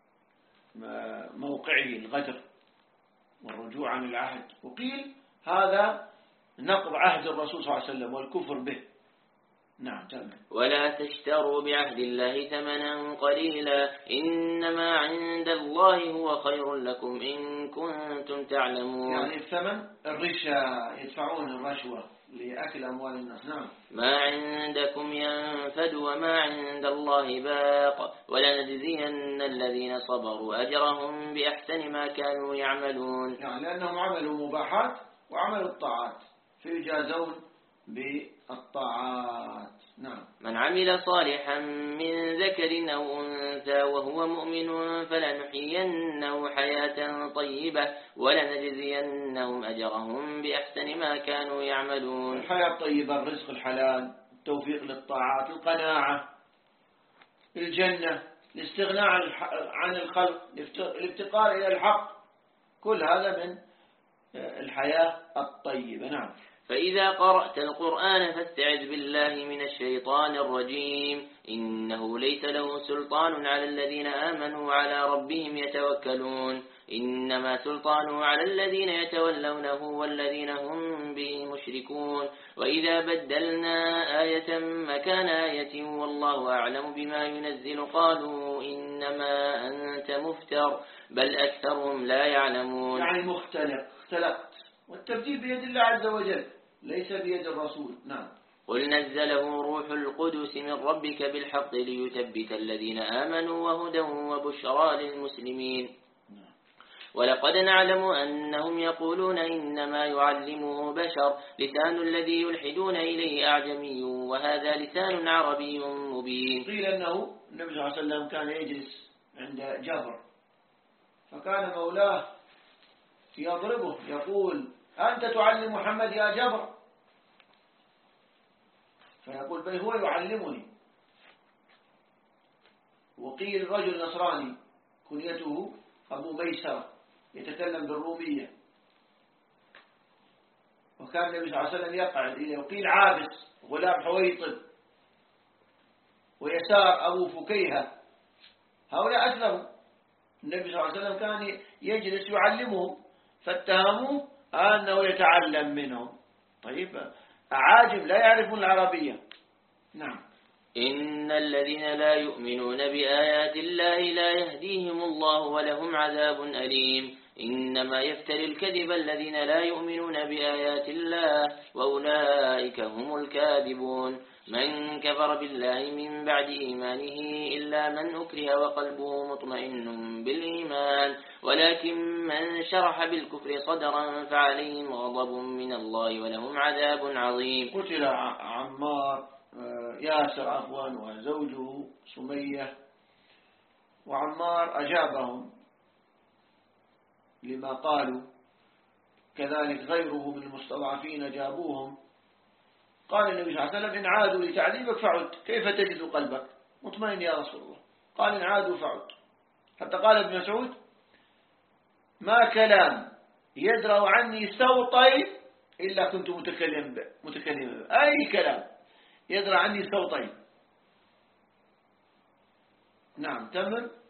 موقعه الغدر والرجوع عن العهد، وقيل هذا نقض عهد الرسول صلى الله عليه وسلم والكفر به. نعم. تمام. ولا تشتروا بعهد الله ثمنا قليلا إنما عند الله هو خير لكم إن كنتم تعلمون. يعني الثمن الرشا، يدفعون الرشوة لأكل أموال الناس. نعم. ما عندكم ينفد وما عند الله باق ولنجزين الذين صبروا أجرهم بأحسن ما كانوا يعملون. يعني لأنهم عملوا مباحات وعملوا الطاعات فيجازون بالطاعات. نعم. من عمل صالحا من ذكر أو أنثى وهو مؤمن فلنحيينه حياة طيبة ولنجزينهم أجرهم بأحسن ما كانوا يعملون. الحياة الطيبة، الرزق الحلال، التوفيق للطاعات، القناعة، الجنة، الاستغناء عن الخلق، الافتقار إلى الحق، كل هذا من الحياة الطيبة. نعم. فإذا قرأت القرآن فاستعذ بالله من الشيطان الرجيم إنه ليس له سلطان على الذين آمنوا وعلى ربهم يتوكلون إنما سلطانه على الذين يتولونه والذين هم به مشركون. وإذا بدلنا آية مكان آية والله أعلم بما ينزل قالوا إنما أنت مفتر بل أكثرهم لا يعلمون. يعني مختلق، اختلقت، والتبديل بيد الله عز وجل ليس بيد الرسول. نعم. قل نزله روح القدس من ربك بالحق ليثبت الذين آمنوا وهدى وبشرى للمسلمين. ولقد نعلم أنهم يقولون إنما يعلمه بشر لسان الذي يلحدون إليه أعجمي وهذا لسان عربي مبين. قيل أنه النبي صلى الله عليه وسلم كان يجلس عند جبر فكان مولاه يضربه يقول: أنت تعلم محمد يا جبر؟ فيقول: بل هو يعلمني. وقيل رجل نصراني كنيته أبو ميسرة يتكلم بالرومية وكان النبي صلى الله عليه وسلم يقعد إليه. وقيل عابس غلام حويطب ويسار أبو فكيهة، هؤلاء أسلموا. النبي صلى الله عليه وسلم كان يجلس يعلمهم فاتهموه أنه يتعلم منهم. طيب أعاجم لا يعرفون العربية. نعم. إن الذين لا يؤمنون بآيات الله لا يهديهم الله ولهم عذاب أليم. إنما يفتري الكذب الذين لا يؤمنون بآيات الله وأولئك هم الكاذبون. من كفر بالله من بعد إيمانه إلا من أكره وقلبه مطمئن بالإيمان ولكن من شرح بالكفر صدرا فعليهم غضب من الله ولهم عذاب عظيم. قتل عمار ياسر عفوا وزوجه سمية، وعمار أجابهم لما قالوا، كذلك غيره من المستضعفين جابوهم. قال النبي صلى الله عليه وسلم: إن عادوا لتعذيبك فعد، كيف تجد قلبك مطمئن يا رسول الله؟ قال: إن عادوا فعد. حتى قال ابن مسعود: ما كلام يدرأ عني صوتي إلا كنت متكلم به متكلم به. أي كلام يدرأ عني صوتي. نعم. تمام.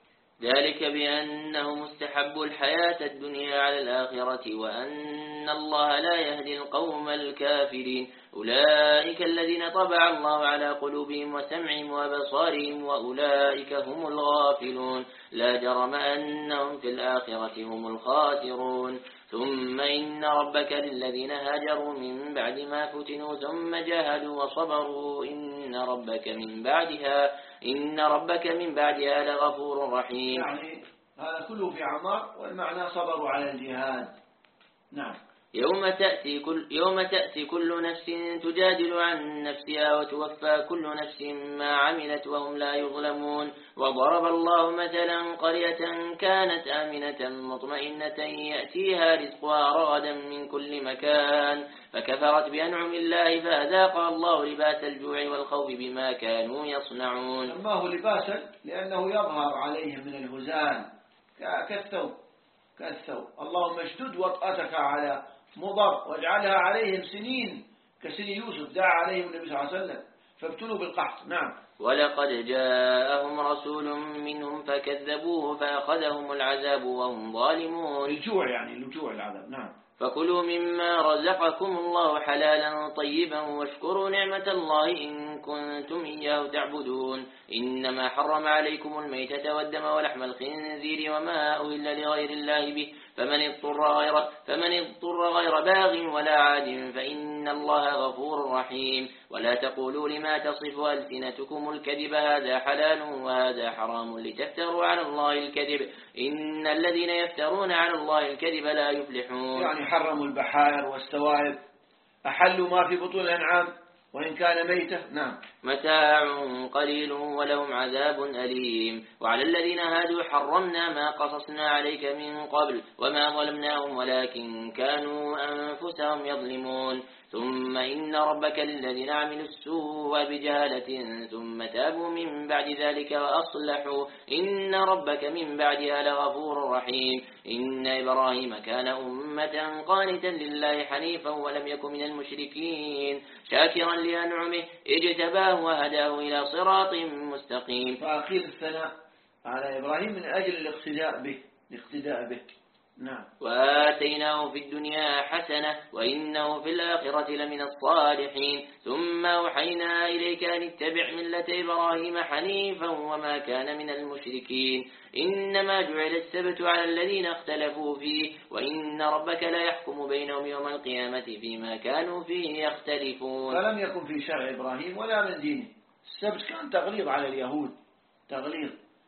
ذلك بأنه مستحب الحياة الدنيا على الآخرة وأن الله لا يهدي القوم الكافرين. أولئك الذين طبع الله على قلوبهم وسمعهم وبصارهم وأولئك هم الغافلون. لا جرم أنهم في الآخرة هم الخاسرون. ثم إن ربك للذين هاجروا من بعد ما فتنوا ثم جاهدوا وصبروا إن ربك من بعدها إن ربك من بعدها لغفور رحيم. يعني هذا كله في عمار، والمعنى صبروا على الجهاد. نعم. يوم تأتي كل يوم تأتي كل نفس تجادل عن نفسها وتوفى كل نفس ما عملت وهم لا يظلمون. وضرب الله مثلا قرية كانت آمنة مطمئنة يأتيها رزقها رغدا من كل مكان فكفرت بأنعم الله فأذاقها الله لباس الجوع والخوف بما كانوا يصنعون. سماه لباسا لأنه يظهر عليهم من الهزال كالثوب كالثوب. اللهم اشدد وطأتك على مضر واجعلها عليهم سنين كسن يوسف، دعا عليهم النبي صلى الله عليه وسلم فابتلوا بالقحط. نعم. ولقد جاءهم رسول منهم فكذبوه فأخذهم العذاب وهم ظالمون. الجوع يعني الجوع العذاب. نعم. فكلوا مما رزقكم الله حلالا طيبا واشكروا نعمة الله إن كنتم إياه تعبدون. إنما حرم عليكم الميتة والدم ولحم الخنزير وما أهل لغير الله به فمن اضطر غير, فمن اضطر غير باغ ولا عاد فإن الله غفور رحيم. ولا تقولوا لما تصف ألسنتكم الكذب هذا حلال وهذا حرام لتفتروا على الله الكذب إن الذين يفترون على الله الكذب لا يفلحون. يعني حرموا البحائر والسوائب، أحلوا ما في بطون الأنعام وإن كان ميتة. نعم. متاع قليل ولهم عذاب أليم. وعلى الذين هادوا حرمنا ما قصصنا عليك من قبل وما ظلمناهم ولكن كانوا أنفسهم يظلمون. ثم إن ربك للذين عملوا السوء بجهالة ثم تابوا من بعد ذلك وأصلحوا إن ربك من بعدها لغفور رحيم. إن إبراهيم كان أمة قانتا لله حنيفا ولم يكن من المشركين شاكرا لأنعمه اجتباه وهداه إلى صراط مستقيم. فأخير الثناء على إبراهيم من أجل الاقتداء به الاقتداء به. نعم. وآتيناه في الدنيا حسنة وإنه في الآخرة لمن الصالحين. ثم أوحينا إليك أن اتبع ملة إبراهيم حنيفا وما كان من المشركين. إنما جعل السبت على الذين اختلفوا فيه وإن ربك لا يحكم بينهم يوم القيامة فيما كانوا فيه يختلفون. فلم يكن في شرع إبراهيم ولا من دينه. السبت كان تغليظ على اليهود، تغليظ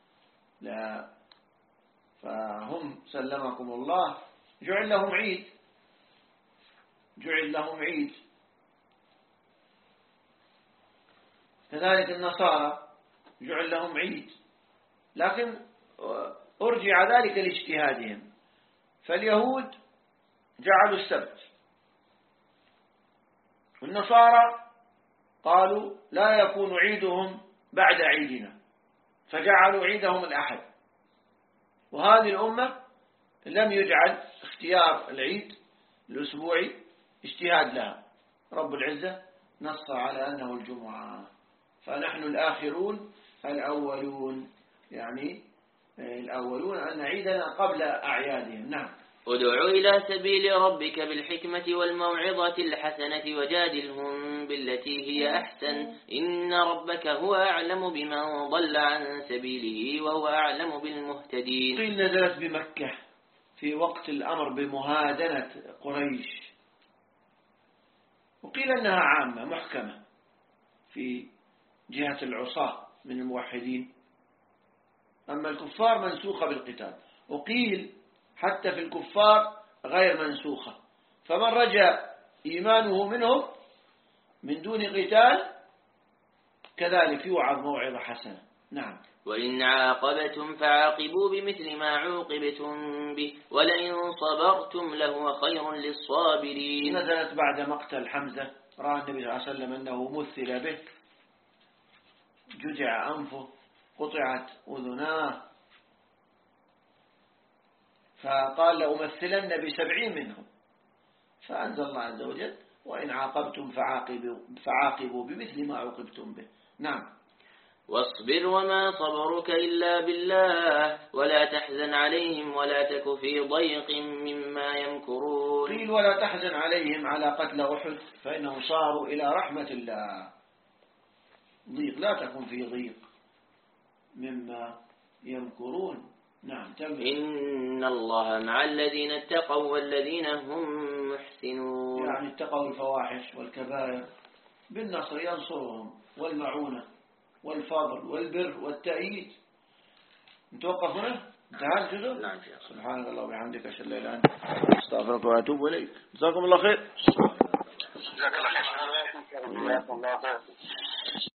لا، فهم سلمكم الله جعل لهم عيد، جعل لهم عيد. كذلك النصارى جعل لهم عيد، لكن أرجع ذلك لاجتهادهم. فاليهود جعلوا السبت، والنصارى قالوا لا يكون عيدهم بعد عيدنا فجعلوا عيدهم الأحد. وهذه الأمة لم يجعل اختيار العيد الأسبوعي اجتهاد لها، رب العزة نص على أنه الجمعة. فنحن الآخرون الأولون، يعني الأولون أن عيدنا قبل أعيادهم. نعم. ادع إلى سبيل ربك بالحكمة والموعظة الحسنة وجادلهم بالتي هي أحسن إن ربك هو أعلم بمن ضل عن سبيله وهو أعلم بالمهتدين. قيل نزلت بمكة في وقت الأمر بمهادنة قريش، وقيل أنها عامة محكمة في جهة العصاة من الموحدين، أما الكفار منسوخة بالقتال. وقيل حتى في الكفار غير منسوخة، فمن رجع إيمانه منهم من دون قتال كذلك يوعظ موعظة حسنة. نعم. وإن عاقبتم فعاقبوا بمثل ما عوقبتم به ولئن صبرتم لهو خير للصابرين. نزلت بعد مقتل حمزة، رأى النبي صلى الله عليه وسلم أنه مثل به، ججع أنفه، قطعت أذناه، فقال لأمثلن بسبعين منهم، فأنزل الله عز وجل وإن عاقبتم فعاقبوا, فعاقبوا بمثل ما عوقبتم به. نعم. واصبر وما صبرك إلا بالله ولا تحزن عليهم ولا تك في ضيق مما يمكرون. قيل ولا تحزن عليهم على قتل أحد فإنهم صاروا إلى رحمة الله. ضيق لا تكن في ضيق مما يمكرون. نعم تمام. إن الله مع الذين اتقوا والذين هم محسنون. يعني اتقوا الفواحش والكبائر بالنصر ينصرهم والمعونة والفضل والبر والتأييد. نتوقف هنا. انتهى الجزء. نعم. سبحانك الله وبحمدك أشهد أن لا إله إلا أنت أستغفرك وأتوب إليك. جزاكم الله خير. جزاك الله خير.